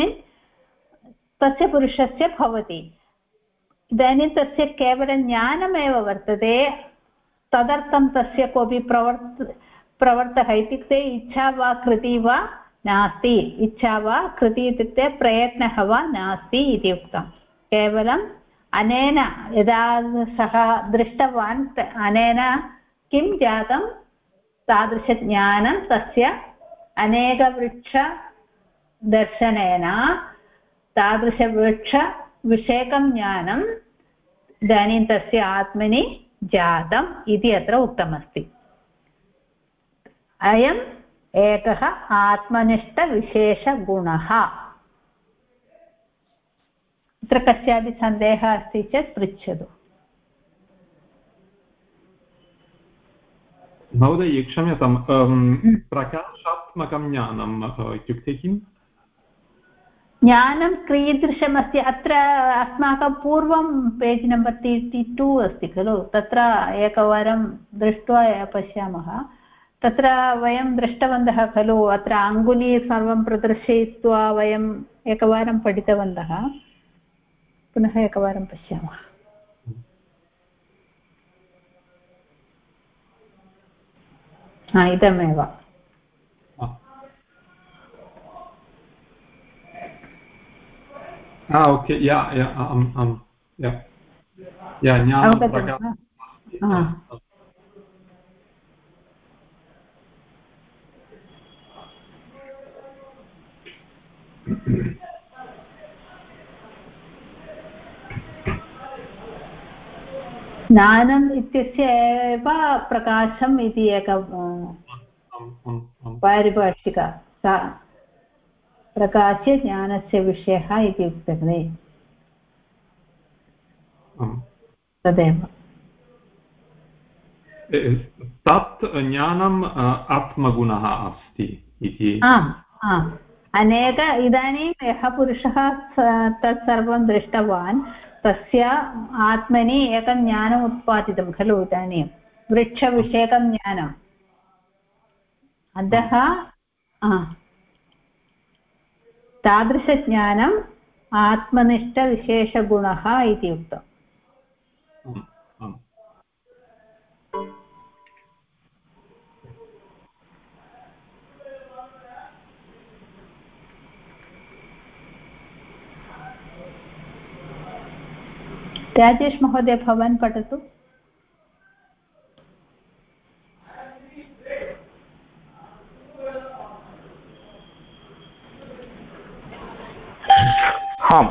तस्य पुरुषस्य भवति। इदानीं तस्य केवलं ज्ञानमेव वर्तते, तदर्थं तस्य कोऽपि प्रवर्तः इत्युक्ते इच्छा वा कृति वा नास्ति। इच्छा वा कृति इत्युक्ते प्रयत्नः वा नास्ति इति उक्तं। केवलम् अनेन यदा सः दृष्टवान् अनेन किं जातं? तादृशज्ञानं तस्य अनेकवृक्षदर्शनेन तादृशवृक्षविषयकं ज्ञानम् इदानीं तस्य आत्मनि जातम् इति अत्र उक्तमस्ति। अयम् एकः आत्मनिष्ठविशेषगुणः। अत्र कस्यापि सन्देहः अस्ति चेत् पृच्छतु। महोदय क्षम्यतां, प्रकाशात्मकं ज्ञानम् इत्युक्ते किम्? ज्ञानं कीदृशमस्ति? अत्र अस्माकं पूर्वं पेज् नम्बर् 32 अस्ति खलु, तत्र एकवारं दृष्ट्वा पश्यामः। तत्र वयं दृष्टवन्तः खलु, अत्र अङ्गुली सर्वं प्रदर्शयित्वा वयम् एकवारं पठितवन्तः। पुनः एकवारं पश्यामः। इदमेव। ओके, ज्ञानम् इत्यस्य एव प्रकाशम् इति एक पारिभाषिका, सा प्रकाशे ज्ञानस्य विषयः इति उच्यते। तदेव तत् ज्ञानम् आत्मगुणः अस्ति इति। आम् आम्, अनेक इदानीं यः पुरुषः तत्सर्वं दृष्टवान्, तस्य आत्मनि एकं ज्ञानम् उत्पादितं खलु इदानीं वृक्षविषयकं ज्ञानम्। अतः तादृशज्ञानम् आत्मनिष्ठविशेषगुणः इति उक्तम्। राजेश महोदय, भवान् पठतु। आम्,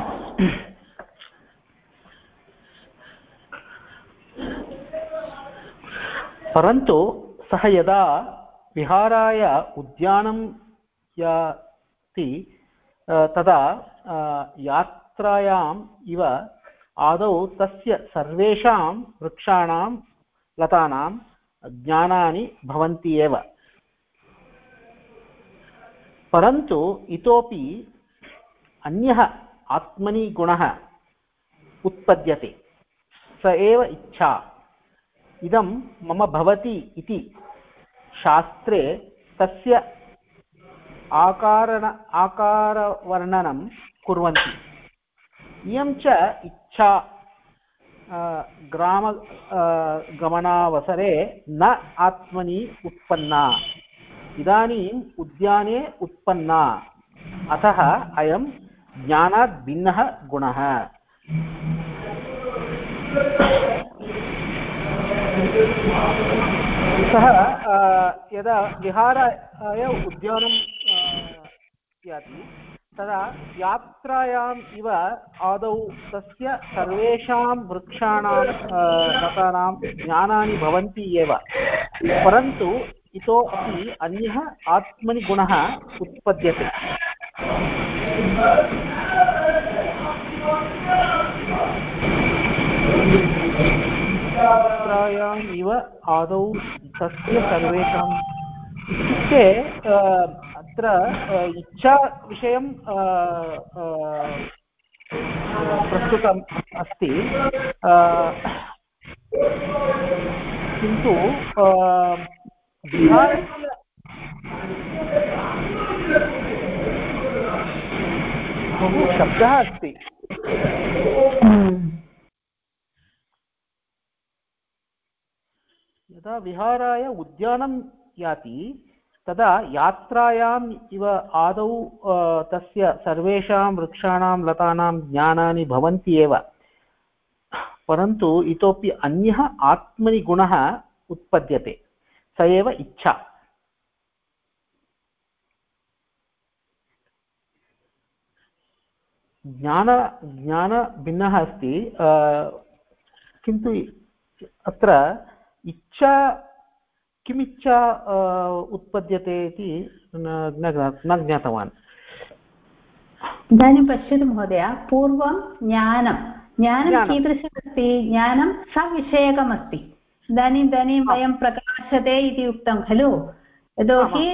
परन्तु सः यदा विहाराय उद्यानं याति तदा यात्रायाम् इव आदौ तस्य सर्वेषां वृक्षाणां लतानां ज्ञानानि भवन्ति एव। परन्तु इतोपि अन्यः आत्मनि गुणः उत्पद्यते। स एव इच्छा इदं मम भवति इति शास्त्रे तस्य आकारवर्णनं कुर्वन्ति इयं च इच्छा गमनावसरे न आत्मनि उत्पन्ना इदानीम् उद्याने उत्पन्ना अतः अयं ज्ञानात् भिन्नः गुणः सः यदा विहाराय उद्यानं याति तदा यात्रायाम् इव आदौ तस्य सर्वेषां वृक्षाणां लतानां ज्ञानानि भवन्ति एव परन्तु इतोपि अन्यः आत्मनि गुणः उत्पद्यते यात्रायाम् इव आदौ तस्य सर्वेषाम् इत्युक्ते अत्र इच्छाविषयं प्रस्तुतम् अस्ति किन्तु विहारस्य बहु शब्दः अस्ति यदा विहाराय उद्यानं याति तदा यात्रायाम् इव आदौ तस्य सर्वेषां वृक्षाणां लतानां ज्ञानानि भवन्ति एव परन्तु इतोपि अन्यः आत्मनि गुणः उत्पद्यते स एव इच्छा ज्ञान भिन्नः अस्ति किन्तु अत्र इच्छा किमिच्छा उत्पद्यते इति न ज्ञातवान् इदानीं पश्यतु महोदय पूर्वं ज्ञानं कीदृशमस्ति ज्ञानं सविषयकमस्ति इदानीं वयं प्रकाशते इति उक्तं खलु यतोहि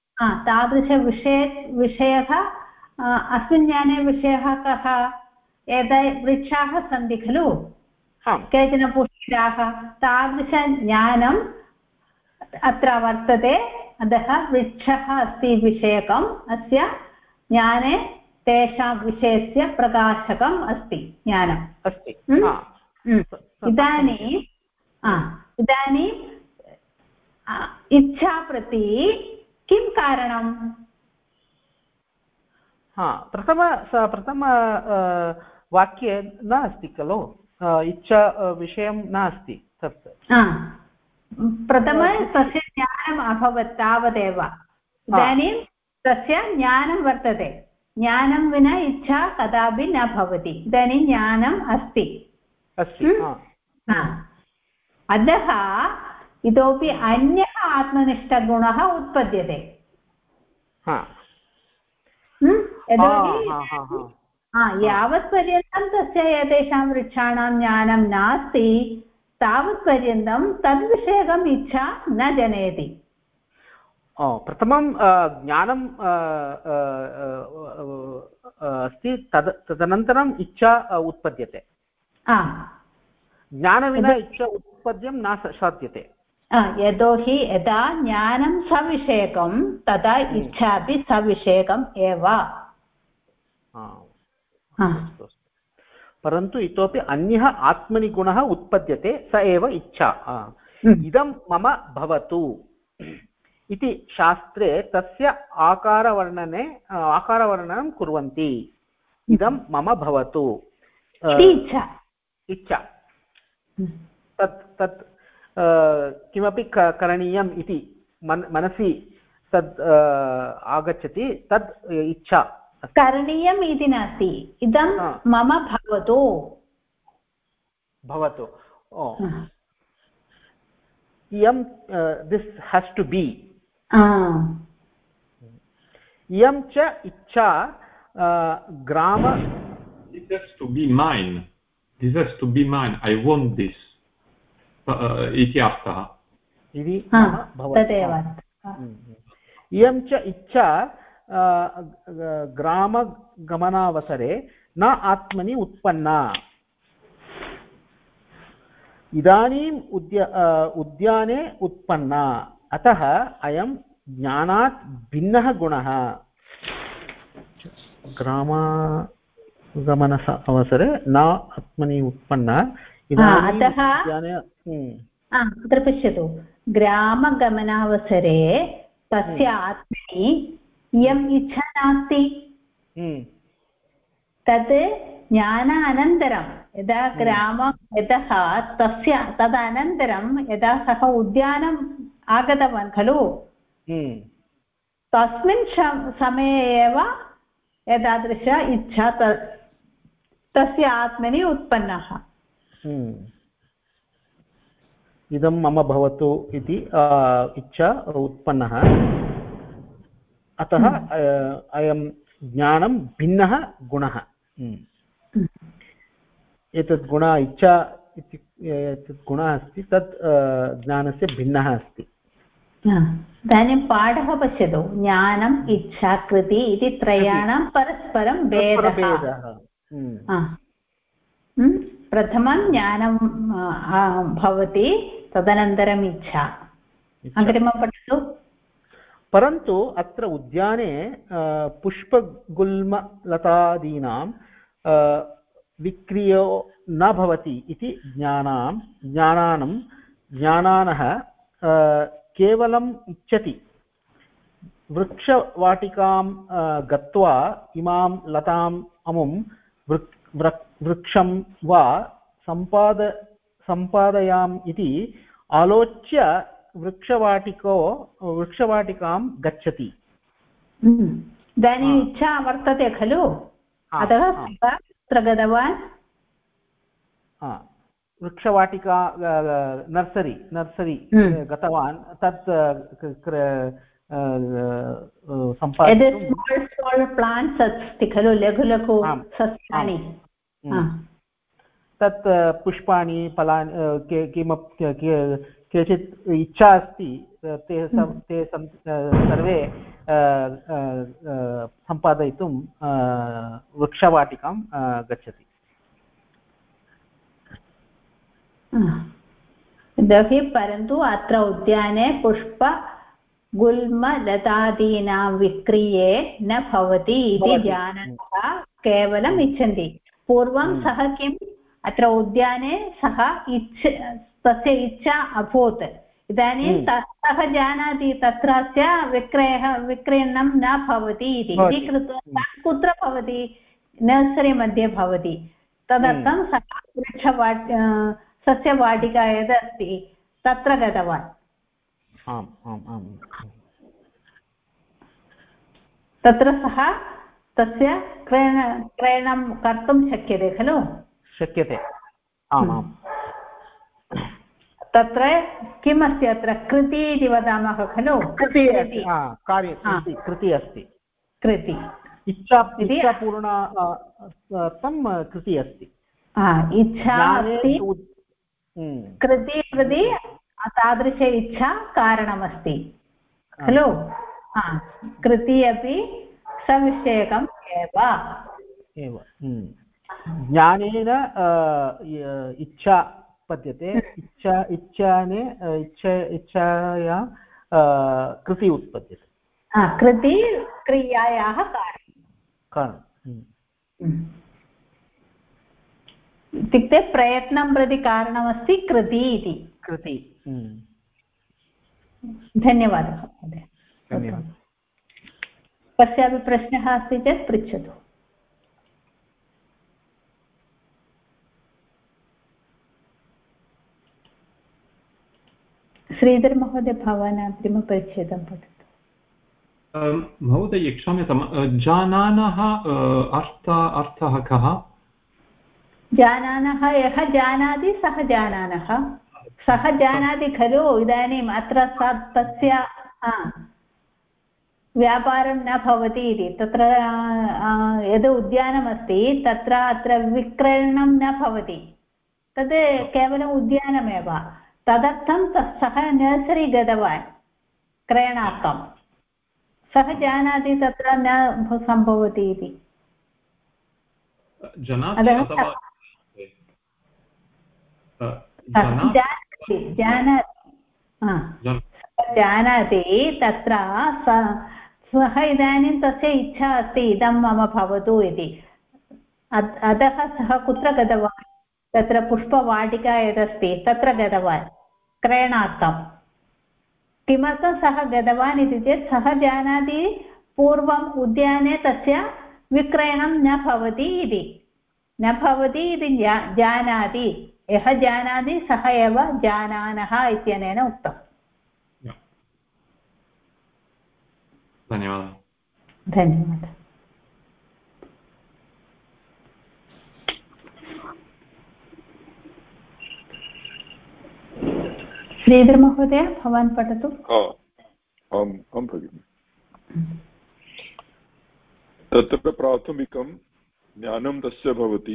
तादृशविषयः अस्मिन् ज्ञाने विषयः कः एते वृक्षाः सन्ति खलु केचन पुष्पाः तादृशज्ञानम् अत्र वर्तते अतः वृक्षः अस्ति विषयकम् अस्य ज्ञाने तेषां विषयस्य प्रकाशकम् अस्ति ज्ञानम् अस्ति इदानीम् इच्छा प्रति किं कारणम् प्रथम वाक्ये न अस्ति खलु इच्छा विषयं नास्ति तत् प्रथमे तस्य ज्ञानम् अभवत् तावदेव इदानीं तस्य ज्ञानं वर्तते ज्ञानं विना इच्छा कदापि न भवति इदानीं ज्ञानम् अस्ति अतः इतोपि अन्यः आत्मनिष्ठगुणः उत्पद्यते यावत्पर्यन्तं तस्य एतेषां वृक्षाणां ज्ञानं नास्ति तावत्पर्यन्तं तद्विषयकम् इच्छा न जनयति प्रथमं ज्ञानम् अस्ति तदनन्तरम् इच्छा उत्पद्यते ज्ञानविना इच्छा उत्पद्यं न साध्यते यतोहि यदा ज्ञानं सविषयकं तदा इच्छापि सविषयकम् एव परन्तु इतोपि अन्यः आत्मनि गुणः उत्पद्यते स एव इच्छा इदं मम भवतु इति शास्त्रे तस्य आकारवर्णनं कुर्वन्ति इदं मम भवतु इच्छा तत् किमपि करणीयम् इति मनसि तद् आगच्छति तद् इच्छा करणीयम् इति नास्ति इदं मम भवतु इयं दिस् हेस् टु बी इयं च इच्छा ग्राम this has to be mine I want this इति अर्थः तदेव इयं च इच्छा ग्रामगमनावसरे न आत्मनि उत्पन्ना इदानीम् उद्याने उत्पन्ना अतः अयं ज्ञानात् भिन्नः गुणः ग्रामागमन अवसरे न आत्मनि उत्पन्ना इदानीम् उद्याने अत्र पश्यतु ग्रामगमनावसरे तस्य आत्मनि इयम् इच्छा नास्ति तत् ज्ञानानन्तरं यदा ग्रामं यतः तदनन्तरं यदा सः उद्यानम् आगतवान् खलु तस्मिन् समये एव एतादृश इच्छा तस्य आत्मनि उत्पन्नः इदं मम भवतु इति इच्छा उत्पन्नः अतः अयं ज्ञानं भिन्नः गुणः एतद् गुण इच्छा इति यत् गुणः अस्ति तत् ज्ञानस्य भिन्नः अस्ति इदानीं पाठः पश्यतु ज्ञानम् इच्छा कृति इति त्रयाणां परस्परं भेदः प्रथमं ज्ञानं भवति तदनन्तरम् इच्छा अग्रिमं पठतु परन्तु अत्र उद्याने पुष्पगुल्मलतादीनां विक्रियो न भवति इति ज्ञानानः केवलम् इच्छति वृक्षवाटिकां गत्वा इमां लताम् अमुं वृक्षं वा सम्पादयाम् इति आलोच्य वृक्षवाटिकां गच्छति इदानीम् इच्छा वर्तते खलु अतः तत्र गतवान् वृक्षवाटिका नर्सरी गतवान् तत् प्लाण्ट्स् अस्ति खलु लघु लघु सस्यानि तत् पुष्पाणि फलानि केचित् इच्छा अस्ति ते सर्वे सम्पादयितुं वृक्षवाटिकां गच्छति परन्तु अत्र उद्याने पुष्पगुल्मलतादीनां विक्रिये न भवति इति जानन्तः केवलम् इच्छन्ति पूर्वं सः किम् अत्र उद्याने सः तस्य इच्छा अभूत् इदानीं सः जानाति तत्रस्य विक्रयणं न भवति इति कृत्वा कुत्र भवति नर्सरी मध्ये भवति तदर्थं सः सस्यवाटिका यदस्ति तत्र गतवान् तत्र सः तस्य क्रयणं कर्तुं शक्यते खलु शक्यते आमाम् तत्र किम् अस्ति अत्र कृति इति वदामः खलु कृति अस्ति कृति इच्छापूर्णार्थं कृति अस्ति इच्छा अस्ति कृति प्रति तादृश इच्छा कारणमस्ति खलु कृति अपि सविषयकम् एव ज्ञानेन इच्छा उत्पद्यते इच्छाया कृति उत्पद्यते कृति क्रियायाः कारणम् इत्युक्ते प्रयत्नं प्रति कारणमस्ति कृति इति कृति धन्यवादः महोदय कस्यापि प्रश्नः अस्ति चेत् पृच्छतु श्रीधर महोदय भवान् अग्रिमपरिच्छेदं पठतु महोदय क्षम्यतां जानानः अर्थः कः जानानः यः जानाति सः जानाति खलु इदानीम् अत्र तस्य व्यापारं न भवति इति तत्र यद् उद्यानमस्ति तत्र अत्र विक्रयणं न भवति तद् केवलम् उद्यानमेव तदर्थं सः नर्सरी गतवान् क्रयणार्थं सः जानाति तत्र न सम्भवति इति जानाति तत्र सः इदानीं तस्य इच्छा अस्ति इदं मम भवतु इति अतः सः कुत्र गतवान् तत्र पुष्पवाटिका यदस्ति तत्र गतवान् क्रयणार्थं किमर्थं सः गतवान् इति चेत् सः जानाति पूर्वम् उद्याने तस्य विक्रयणं न भवति इति जानाति यः जानाति सः एव जानानः इत्यनेन उक्तम् धन्यवादः श्रीधर महोदय भवान् पठतु। आम् भगिनि। तत्र प्राथमिकं ज्ञानं तस्य भवति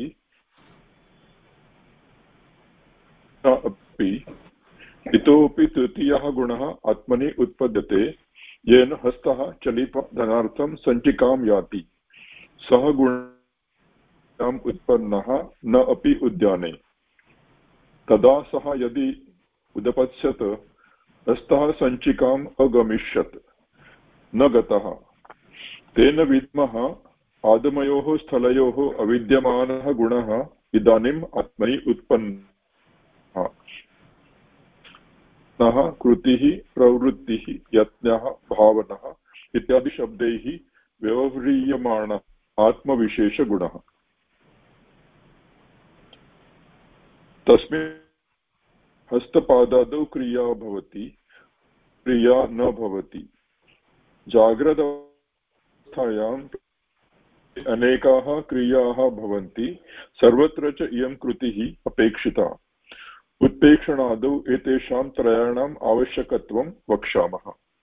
अपि इतोपि तृतीयः गुणः आत्मनि उत्पद्यते येन हस्तः चलित्वा धनार्थं सञ्चिकां याति सः गुणः उत्पन्नः न अपि उद्याने तदा सः यदि उदपत्स्यत हस्तः सञ्चिकाम् अगमिष्यत् न गतः तेन विद्मः आदमयोः स्थलयोः अविद्यमानः गुणः इदानीम् आत्मनि उत्पन्नः कृतिः प्रवृत्तिः यत्नः भावनः इत्यादि शब्दैः व्यवह्रियमाणः आत्मविशेषगुणः तस्मिन् हस्तपादादौ क्रिया भवति क्रिया न भवति जाग्रदवस्थायाम् अनेकाः क्रियाः भवन्ति सर्वत्र च इयं कृतिः अपेक्षिता उत्प्रेक्षणादौ एतेषां त्रयाणाम् आवश्यकत्वं वक्ष्यामः।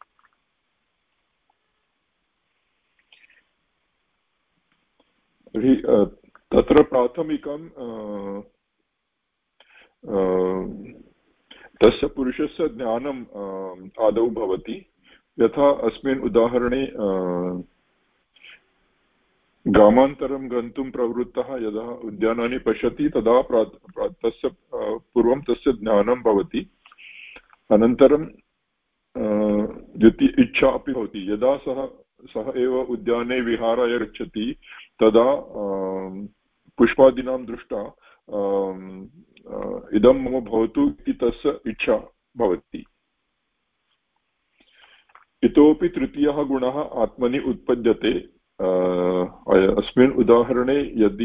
तत्र प्राथमिकं तस्य पुरुषस्य ज्ञानम् आदौ भवति यथा अस्मिन् उदाहरणे ग्रामान्तरं गन्तुं प्रवृत्तः यदा उद्यानानि पश्यति तदा तस्य पूर्वं तस्य ज्ञानं भवति अनन्तरं द्वितीय इच्छा अपि भवति यदा सः एव उद्याने विहाराय गच्छति तदा पुष्पादीनां दृष्ट्वा इदं मम भवतु इति तस्य इच्छा भवति। इतोपि तृतीयः गुणः आत्मनि उत्पद्यते अस्मिन् उदाहरणे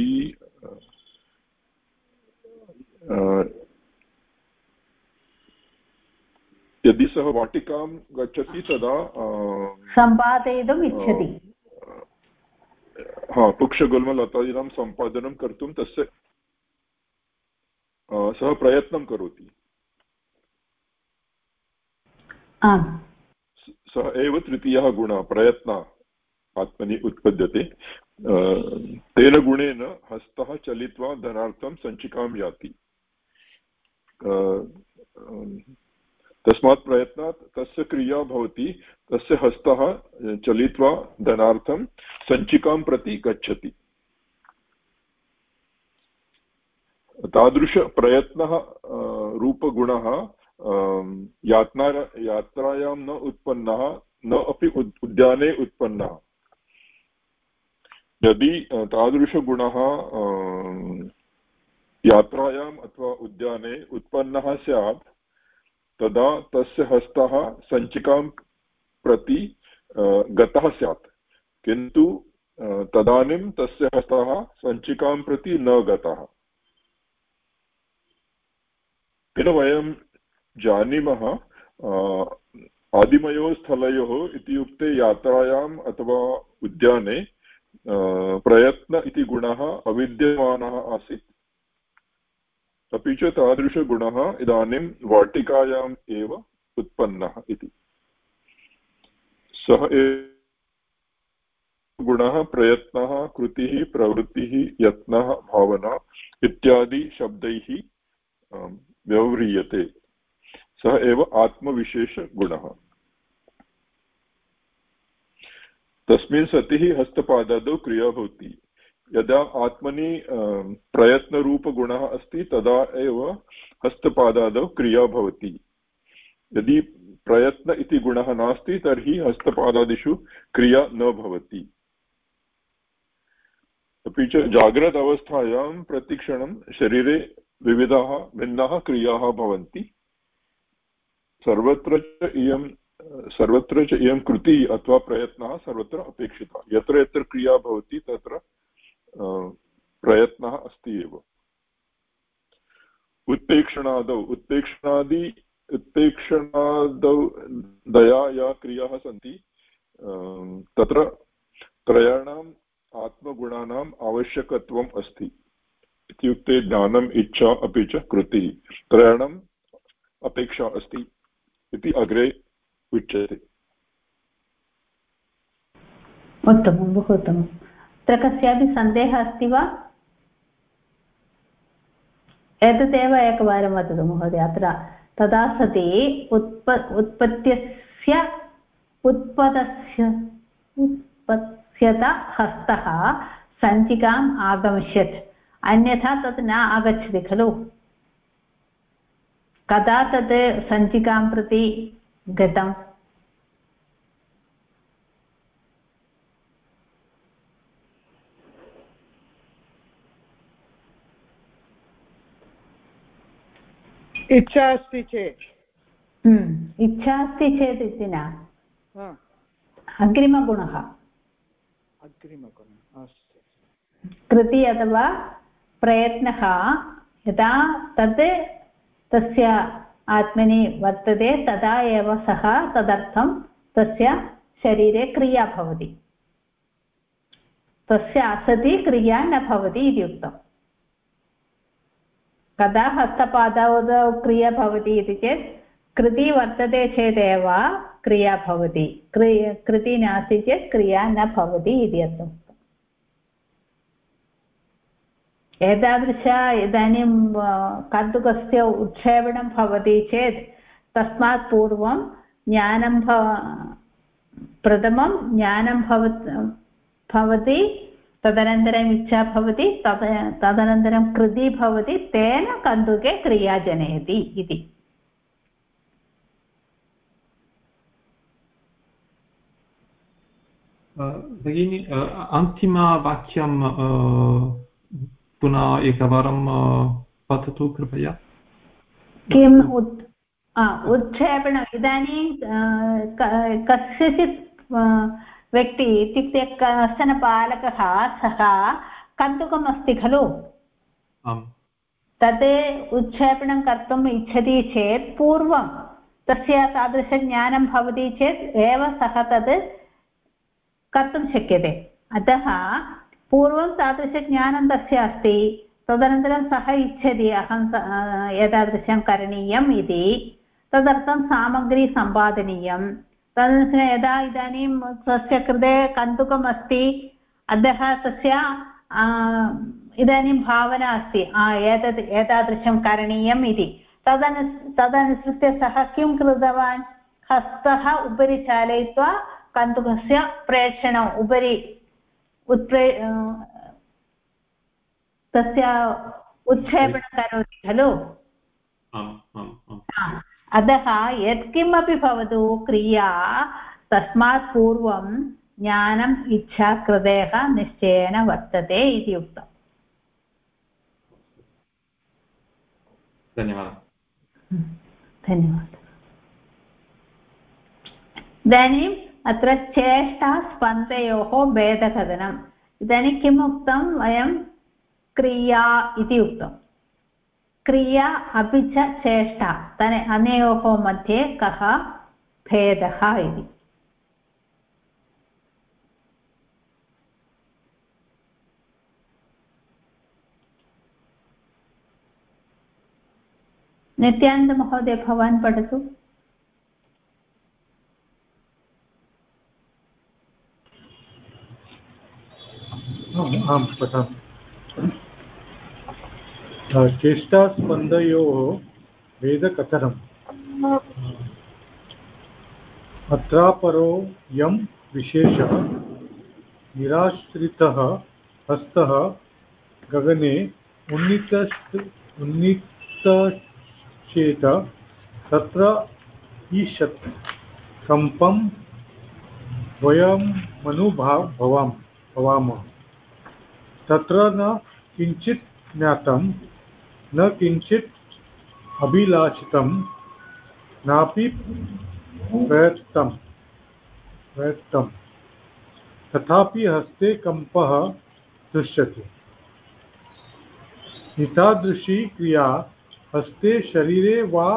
यदि सः वाटिकां गच्छति तदा सम्पादयितुम् इच्छति पुष्पगुल्मलतादीनां सम्पादनं कर्तुं तस्य सः प्रयत्नं करोति सः एव तृतीयः गुणः प्रयत्नः आत्मनि उत्पद्यते तेन गुणेन हस्तः चलित्वा धनार्थं सञ्चिकां याति तस्मात् प्रयत्नात् तस्य क्रिया भवति तस्य हस्तः चलित्वा धनार्थं सञ्चिकां प्रति गच्छति तादृशप्रयत्नः रूपगुणः यात्रायां न उत्पन्नः न अपि उद्याने उत्पन्नः यदि तादृशगुणः यात्रायाम् अथवा उद्याने उत्पन्नः स्यात् तदा तस्य हस्तः सञ्चिकां प्रति गतः स्यात् किन्तु तदानीं तस्य हस्तः सञ्चिकां प्रति न गतः तेन वयं जानीमः आदिमयोः स्थलयोः इत्युक्ते यात्रायाम् अथवा उद्याने प्रयत्न इति गुणः अविद्यमानः आसीत् अपि च तादृशगुणः इदानीं वाटिकायाम् एव उत्पन्नः इति सः गुणः प्रयत्नः कृतिः प्रवृत्तिः यत्नः भावना इत्यादि शब्दैः व्यवह्रियते सः एव आत्मविशेषगुणः तस्मिन् सति हस्तपादादौ क्रिया भवति यदा आत्मनि प्रयत्नरूपगुणः अस्ति तदा एव हस्तपादादौ क्रिया भवति। यदि प्रयत्न इति गुणः नास्ति तर्हि हस्तपादादिषु क्रिया न भवति। अपि च जाग्रत् अवस्थायां प्रतिक्षणं शरीरे विविधाः भिन्नाः क्रियाः भवन्ति। सर्वत्र च इयं कृतिः अथवा प्रयत्नः सर्वत्र अपेक्षितः। यत्र यत्र क्रिया भवति तत्र प्रयत्नः अस्ति एव। उत्प्रेक्षणादौ दया या क्रियाः सन्ति तत्र त्रयाणाम् आत्मगुणानाम् आवश्यकत्वम् अस्ति। इत्युक्ते ज्ञानम्, इच्छा अपि च कृतिः, त्रयाणाम् अपेक्षा अस्ति इति अग्रे उच्यते। उत्तमं, बहु उत्तमम्। अत्र कस्यापि सन्देहः अस्ति वा? एतदेव एकवारं वदतु महोदय। अत्र तदा सति उत्पत्स्यत हस्तः सञ्चिकाम् आगमिष्यत्, अन्यथा तत् न आगच्छति खलु। कदा तत् सञ्चिकां प्रति गतम्? इच्छा अस्ति चेत्। इच्छा अस्ति चेत् इति न, अग्रिमगुणः अस्तु। कृति अथवा प्रयत्नः यदा तत् तस्य आत्मनि वर्तते तदा एव सः तदर्थं तस्य शरीरे क्रिया भवति। तस्य असति क्रिया न भवति इति उक्तम्। कदा हस्तपादादौ क्रिया भवति इति चेत् कृति वर्तते चेदेव क्रिया भवति, कृति नास्ति चेत् क्रिया न भवति इति अर्थम्। एतादृश इदानीं कन्दुकस्य उत्क्षेपणं भवति चेत् तस्मात् पूर्वं ज्ञानं प्रथमं ज्ञानं भवति, तदनन्तरम् इच्छा भवति, तदनन्तरं कृति भवति, तेन कन्दुके क्रिया जनयति इति। भगिनी, अन्तिमवाक्यं पुनः एकवारं वदतु कृपया। किम् उत्क्षेपणम्? इदानीं कस्यचित् व्यक्ति इत्युक्ते कश्चन बालकः, सः कन्दुकम् अस्ति खलु, तत् उत्क्षेपणं कर्तुम् इच्छति चेत् पूर्वं तस्य तादृशज्ञानं भवति चेत् एव सः तत् कर्तुं शक्यते। अतः पूर्वं तादृशज्ञानं तस्य अस्ति, तदनन्तरं सः इच्छति अहं एतादृशं करणीयम् इति, तदर्थं सामग्री सम्पादनीयं। तदनन्तरं यदा इदानीं तस्य कृते कन्दुकम् अस्ति, अतः तस्य इदानीं भावना अस्ति एतादृशं करणीयम् इति। तदनुसृत्य सः किं कृतवान्? हस्तः उपरि चालयित्वा कन्दुकस्य प्रेषणम् उपरि तस्य उत्क्षेपणं करोति खलु। अतः यत्किमपि भवतु क्रिया, तस्मात् पूर्वं ज्ञानम्, इच्छा, कृतेः निश्चयेन वर्तते इति उक्तम्। धन्यवादः। धन्यवादः। इदानीम् अत्र चेष्टास्पन्दयोः भेदकथनम्। इदानीं किम् उक्तं? वयं क्रिया इति उक्तं। क्रिया अपि च चेष्टा, अनयोः मध्ये कः भेदः इति। नित्यानन्दमहोदय, भवान् पठतु। आं पठामि। चेष्टास्पन्दयोः भेदकथनम्। अत्रापरो यं विशेषः निराश्रितः हस्तः गगने उन्नीतश्चेत् तत्र ईषत् कम्पं वयमनुभवामः। तत्र न किञ्चित् ज्ञातं न किञ्चित् अभिलाषितं नापि प्रयत्तं तथापि हस्ते कम्पः दृश्यते। एतादृशी क्रिया हस्ते शरीरे वा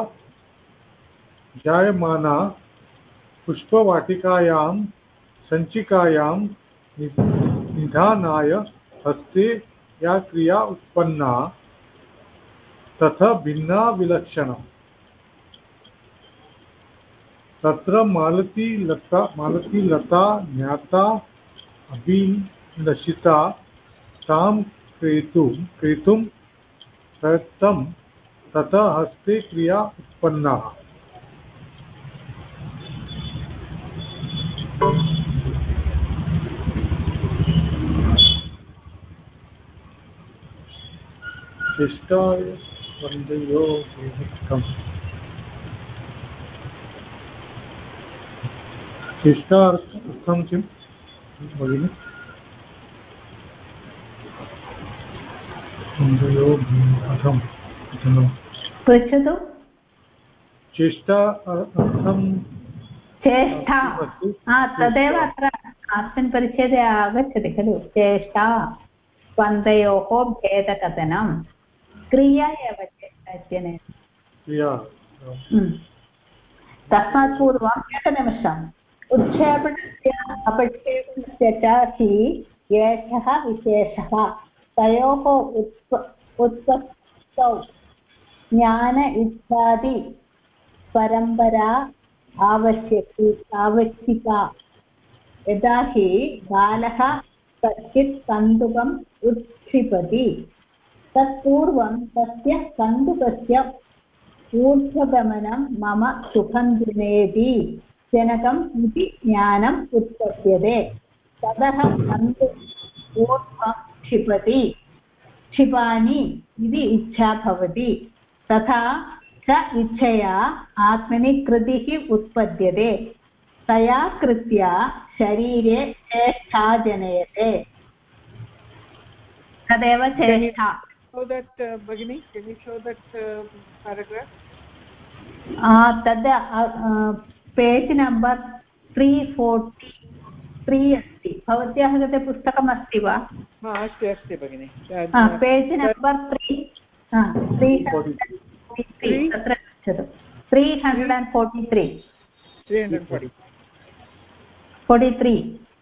जायमाना पुष्पवाटिकायां सञ्चिकायां निधानाय हस्ते या क्रिया उत्पन्ना तथा भिन्ना विलक्षणा। तत्र मालतीलता ज्ञाता अभिलषिता तां क्रेतुं प्रयत्नं तथा हस्ते क्रिया उत्पन्ना। चेष्टार्थं किं भगिनि? पृच्छतु। चेष्टार्थं चेष्टा तदेव अत्र अस्मिन् परिच्छेदे आगच्छति खलु। चेष्टा स्पन्दयोः भेदकथनं क्रिया एव चेष्टा इत्यनेन। तस्मात् पूर्वम् एकनिमिषम् उत्क्षेपणस्य अपक्षेपणस्य च हि एषः विशेषः तयोः उत्पत्तौ ज्ञान इत्यादि परम्परा आवश्यका। यदा हि बालः कच्चित् कन्दुकम् उत्क्षिपति तत्पूर्वं तस्य कन्दुकस्य ऊर्ध्वगमनं मम सुखं जनकम् इति ज्ञानम् उत्पद्यते। ततः ऊर्ध्वं क्षिपामि इति इच्छा भवति। तथा च इच्छया आत्मनि कृतिः उत्पद्यते। तया कृत्या शरीरे चेष्टा जनयते। तदेव चेष्टा। So that Bhagini, can you show that paragraph? तद् पेज् नम्बर् 343 अस्ति। भवत्याः कृते पुस्तकम् अस्ति वा? अस्ति अस्ति भगिनि। पेज् नम्बर् 343 तत्र गच्छतु। 343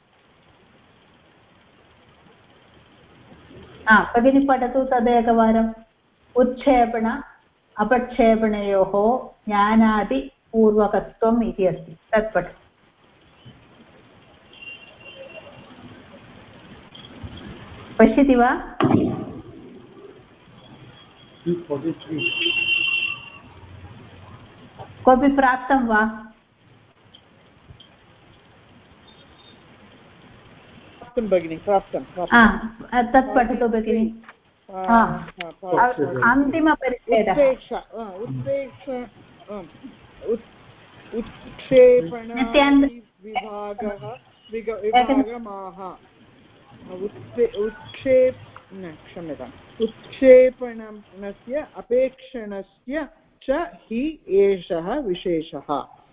भगिनी पठतु तदेकवारम्। उत्क्षेपण अपक्षेपणयोः ज्ञानादिपूर्वकत्वम् इति अस्ति तत् पठतु। पश्यति वा? कोऽपि प्राप्तं वा? भगिनि प्राप्तं। तत् पठतु भगिनि। अन्तिमपरिच्छेदः उत्क्षेपणस्य अपेक्षणस्य च हि एषः विशेषः।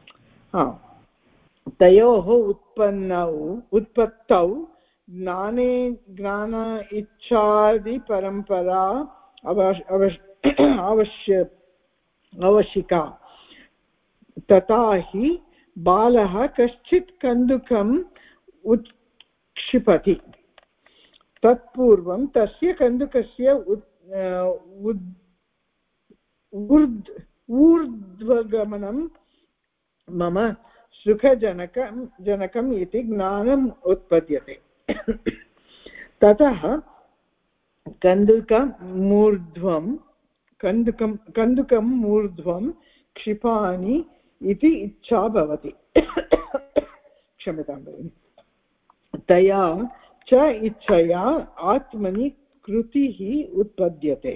तयोः उत्पत्तौ ज्ञान इच्छादि परम्परा आवश्यका। तथा हि बालः कश्चित् कन्दुकम् उत्क्षिपति तत्पूर्वं तस्य कन्दुकस्य ऊर्ध्वगमनं मम सुखजनकम् इति ज्ञानम् उत्पद्यते। ततः कन्दुकं मूर्ध्वं क्षिपामि इति इच्छा भवति। क्षम्यतां भगिनि। तया च इच्छया आत्मनि कृतिः उत्पद्यते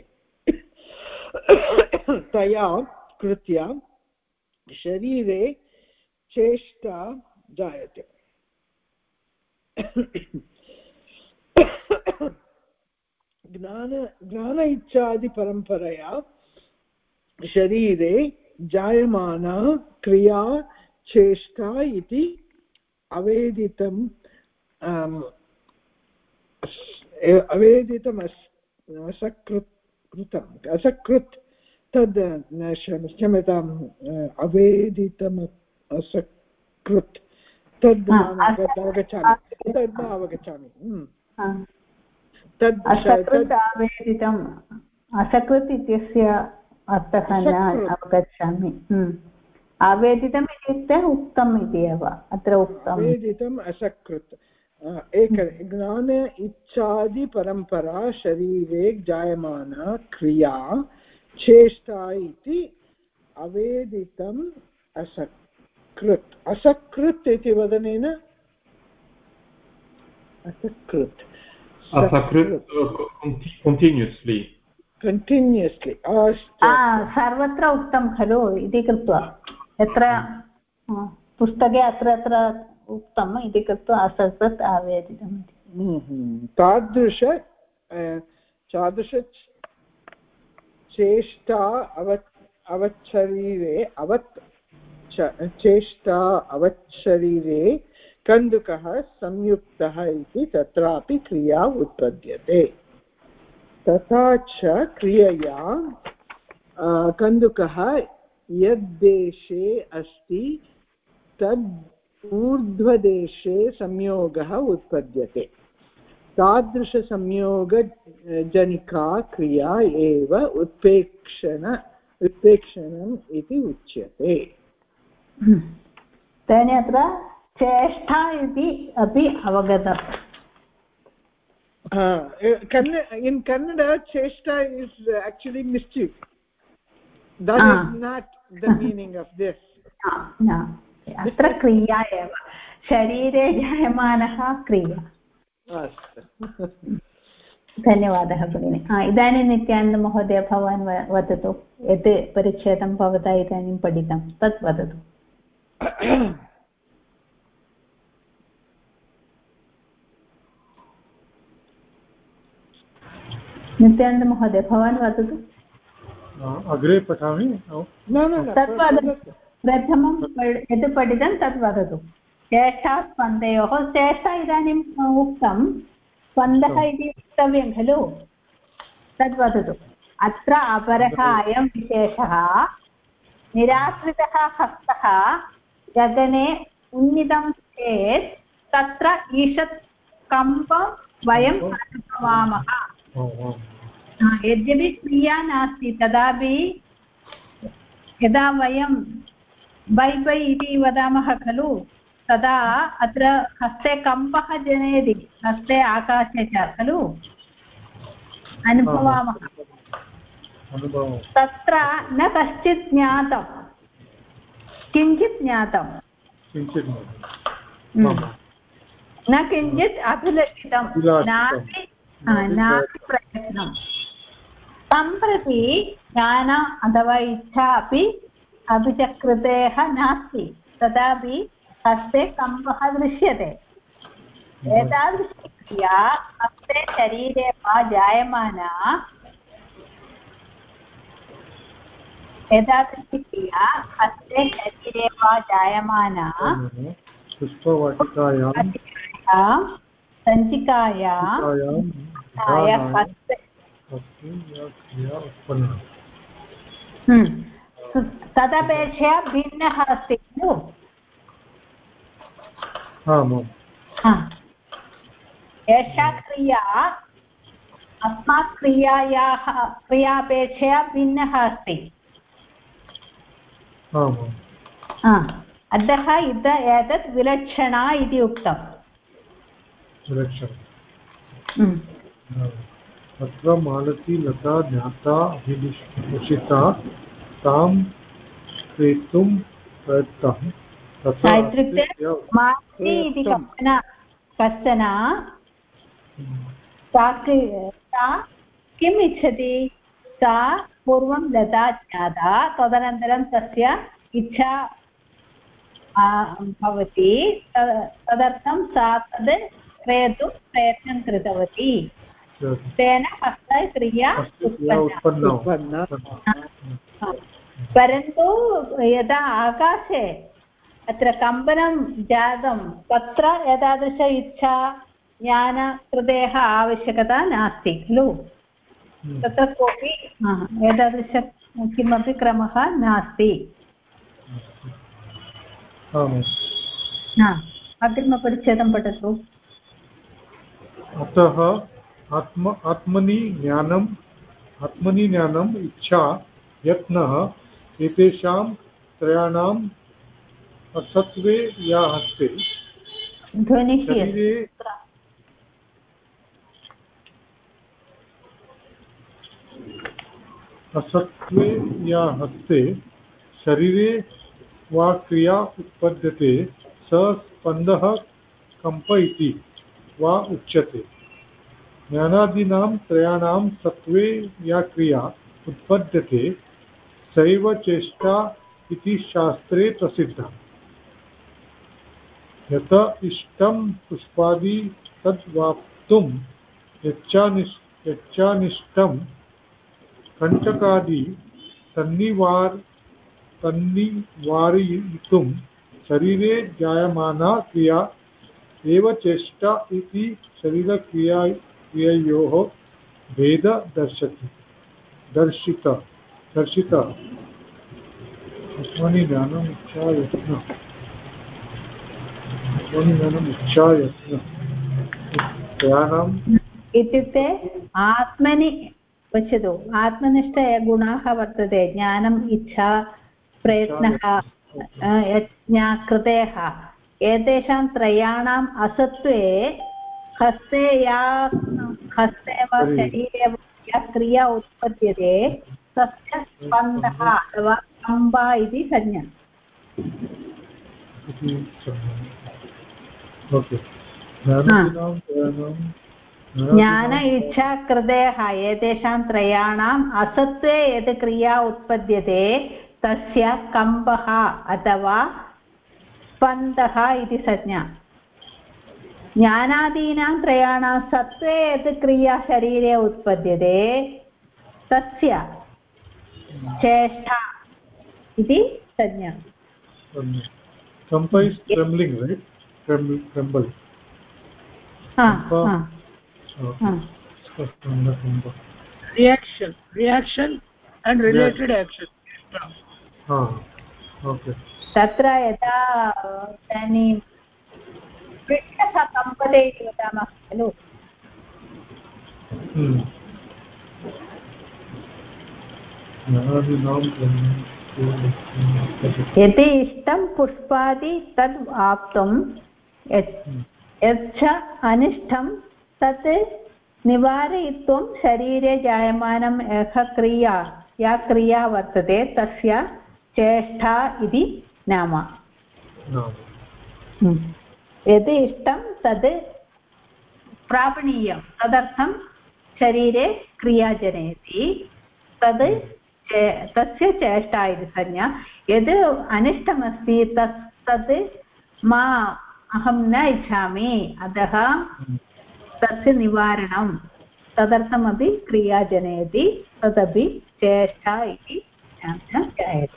तया कृत्या शरीरे चेष्टा जायते ज्ञान इच्छादिपरम्परया शरीरे जायमाना क्रिया चेष्टा इति अवेदितम् असकृत् तद् क्षम्यताम् अवेदितम् असकृत् तद् अवगच्छामि तद् आवेदितम् असकृत् इत्यस्य अर्थः न अवगच्छामि आवेदितम् इत्युक्ते उक्तम् इति एव अत्र उक्तम् आवेदितम् असकृत् ज्ञान इच्छादिपरम्परा शरीरे जायमाना क्रिया चेष्टा इति अवेदितम् असकृत् असकृत् इति वदनेन असकृत् continuously सर्वत्र उक्तं खलु इति कृत्वा यत्र पुस्तके अत्र उक्तम् इति कृत्वा असकृत् आवेदितम् तादृश चेष्टा अवच्छरीरे चेष्टा अवच्छरीरे कन्दुकः संयुक्तः इति तत्रापि क्रिया उत्पद्यते तथा च क्रियया कन्दुकः यद्देशे अस्ति तद् ऊर्ध्वदेशे संयोगः उत्पद्यते तादृशसंयोगजनिका क्रिया एव उत्प्रेक्षणम् इति उच्यते तेन अत्र चेष्टा इति अपि अवगतम् in Kannada cheshta is actually mischief that is not the meaning of this अत्र क्रिया एव शरीरे जायमानः क्रिया धन्यवादः भगिनि इदानीं नित्यानन्दमहोदय भवान् वदतु यत् परिच्छेदं भवता इदानीं पठितं तत् वदतु नित्यानन्दमहोदय भवान् वदतु अग्रे पठामि तत् वदतु प्रथमं यत् पठितं तत् वदतु चेष्टा स्पन्दयोः चेष्टा इदानीम् उक्तं स्पन्दः इति वक्तव्यं खलु तद् वदतु अत्र अपरः अयं विशेषः निराश्रितः हस्तः गगने उन्नीतं चेत् तत्र ईषत् कम्पं वयम् अनुभवामः यद्यपि क्रिया नास्ति तदापि यदा वयं बै बै इति वदामः खलु तदा अत्र हस्ते कम्पः जनयति हस्ते आकाशे च खलु अनुभवामः तत्र न कश्चित् ज्ञातं किञ्चित् ज्ञातं न किञ्चित् अभिलषितं नापि प्रयत्नं सम्प्रति ज्ञान अथवा इच्छा अपि च कृतेः नास्ति तदापि हस्ते कम्पः दृश्यते एतादृशी क्रिया हस्ते शरीरे वा जायमाना एतादृशी क्रिया हस्ते शरीरे वा जायमाना सञ्चिकायां हस्ते तदपेक्षया भिन्नः अस्ति खलु एषा क्रिया अस्मात् क्रियापेक्षया भिन्नः अस्ति अतः एतत् विलक्षणा इति उक्तम् अत्र मालती लता ज्ञाता अभिलषिता तां क्रेतुं प्रयत्नः इत्युक्ते मालती इति कश्चन सा किम् इच्छति सा पूर्वं लता ज्ञाता तदनन्तरं तस्य इच्छा भवति तदर्थं सा तद् क्रेतुं प्रयत्नं कृतवती तेन हस्तक्रिया उत्पन्ना परन्तु यदा आकाशे अत्र कम्पनं जातं तत्र एतादृश इच्छा ज्ञानकृतेः आवश्यकता नास्ति खलु तत्र कोऽपि एतादृश किमपि क्रमः नास्ति अग्रिमपरिच्छेदं पठतु अतः आत्मनि ज्ञानम् इच्छा यत्नः एतेषां त्रयाणाम् असत्त्वे या हस्ते शरीरे असत्त्वे या हस्ते शरीरे वा क्रिया उत्पद्यते स स्पन्दः कम्प इति वा उच्यते ज्ञानादीनां त्रयाणां सत्त्वे या क्रिया उत्पद्यते सैव चेष्टा इति शास्त्रे प्रसिद्धा यत इष्टं पुष्पादि तद्वाप्तुं यच्चानिष्टं कण्टकादि तन्निवारयितुं शरीरे जायमाना क्रिया एव चेष्टा इति शरीरक्रियायोः भेद दर्शिता आत्मनि ज्ञानम् इच्छा यत्न इत्युक्ते आत्मनि पश्यतु आत्मनिष्ठ गुणाः वर्तते ज्ञानम् इच्छा प्रयत्नः यज्ञकृतेः एतेषां त्रयाणाम् असत्त्वे हस्ते वा शरीरे या क्रिया उत्पद्यते तस्य स्पन्दः अथवा कम्बा इति संज्ञा ज्ञान इच्छा कृतेः एतेषां त्रयाणाम् असत्त्वे यत् क्रिया उत्पद्यते तस्य कम्बः अथवा स्पन्दः इति संज्ञा ज्ञानादीनां त्रयाणां सत्त्वे यत् क्रिया शरीरे उत्पद्यते तस्य चेष्टा इति संज्ञा Kampa is trembling, right? Tremble. Reaction and related action. Okay. तत्र यदा इदानीं वृक्षः कम्पते इति वदामः खलु यदि इष्टं पुष्पादि तद् आप्तुं यच्च अनिष्टं तत् निवारयितुं शरीरे जायमानम् एका क्रिया या क्रिया वर्तते तस्य चेष्टा इति नाम यदि इष्टं तद् प्रापणीयं तदर्थं शरीरे क्रिया जनयति तद् तस्य चेष्टा इति संज्ञा यद् अनिष्टमस्ति तद् मा अहं न इच्छामि अतः तस्य निवारणं तदर्थमपि क्रिया जनयति तदपि चेष्टा इति जायते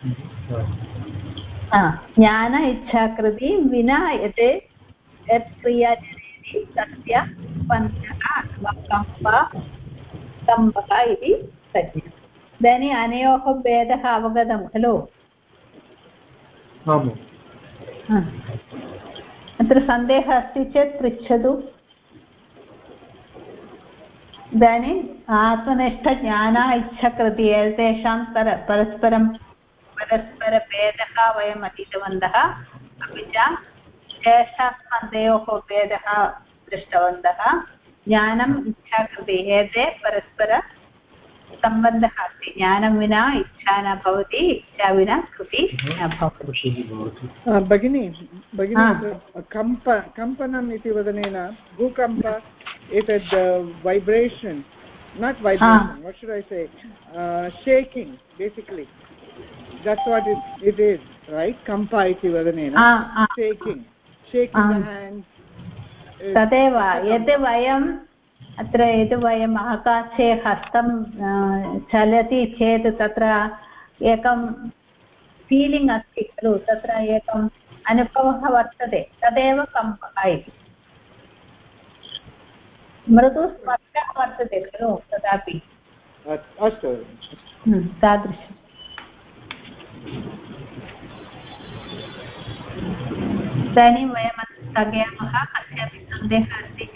ज्ञान इच्छाकृति विना यत् क्रिया जनयति तस्य स्पन्दः अथवा कम्बः इति संज्ञा इदानीम् अनयोः भेदः अवगतं खलु अत्र सन्देहः अस्ति चेत् पृच्छतु इदानीम् आत्मनिष्ठज्ञान इच्छाकृति एतेषां परस्परभेदः वयम् अधीतवन्तः अपि च चेष्टास्पन्दयोः भेदः दृष्टवन्तः ज्ञानम् इच्छाकृति एते परस्पर सम्बन्धः अस्ति ज्ञानं विना इच्छा न भवति इच्छा विना कृति न भवति भगिनी कम्पनम् इति वदनेन भूकम्प एतद् vibration not vibration what should I say shaking basically that's what it is right kampa iti vadanena shaking the hand तदेव यद् वयम् अत्र यद् वयम् आकाशे हस्तं चलति चेत् तत्र एकं फीलिङ्ग् अस्ति खलु तत्र एकम् अनुभवः वर्तते तदेव कम्पः इति मृदुस्पर्शः वर्तते खलु तदापि अस्तु तादृशम् इदानीं वयं स्थगयामः कस्यापि सन्देहः अस्ति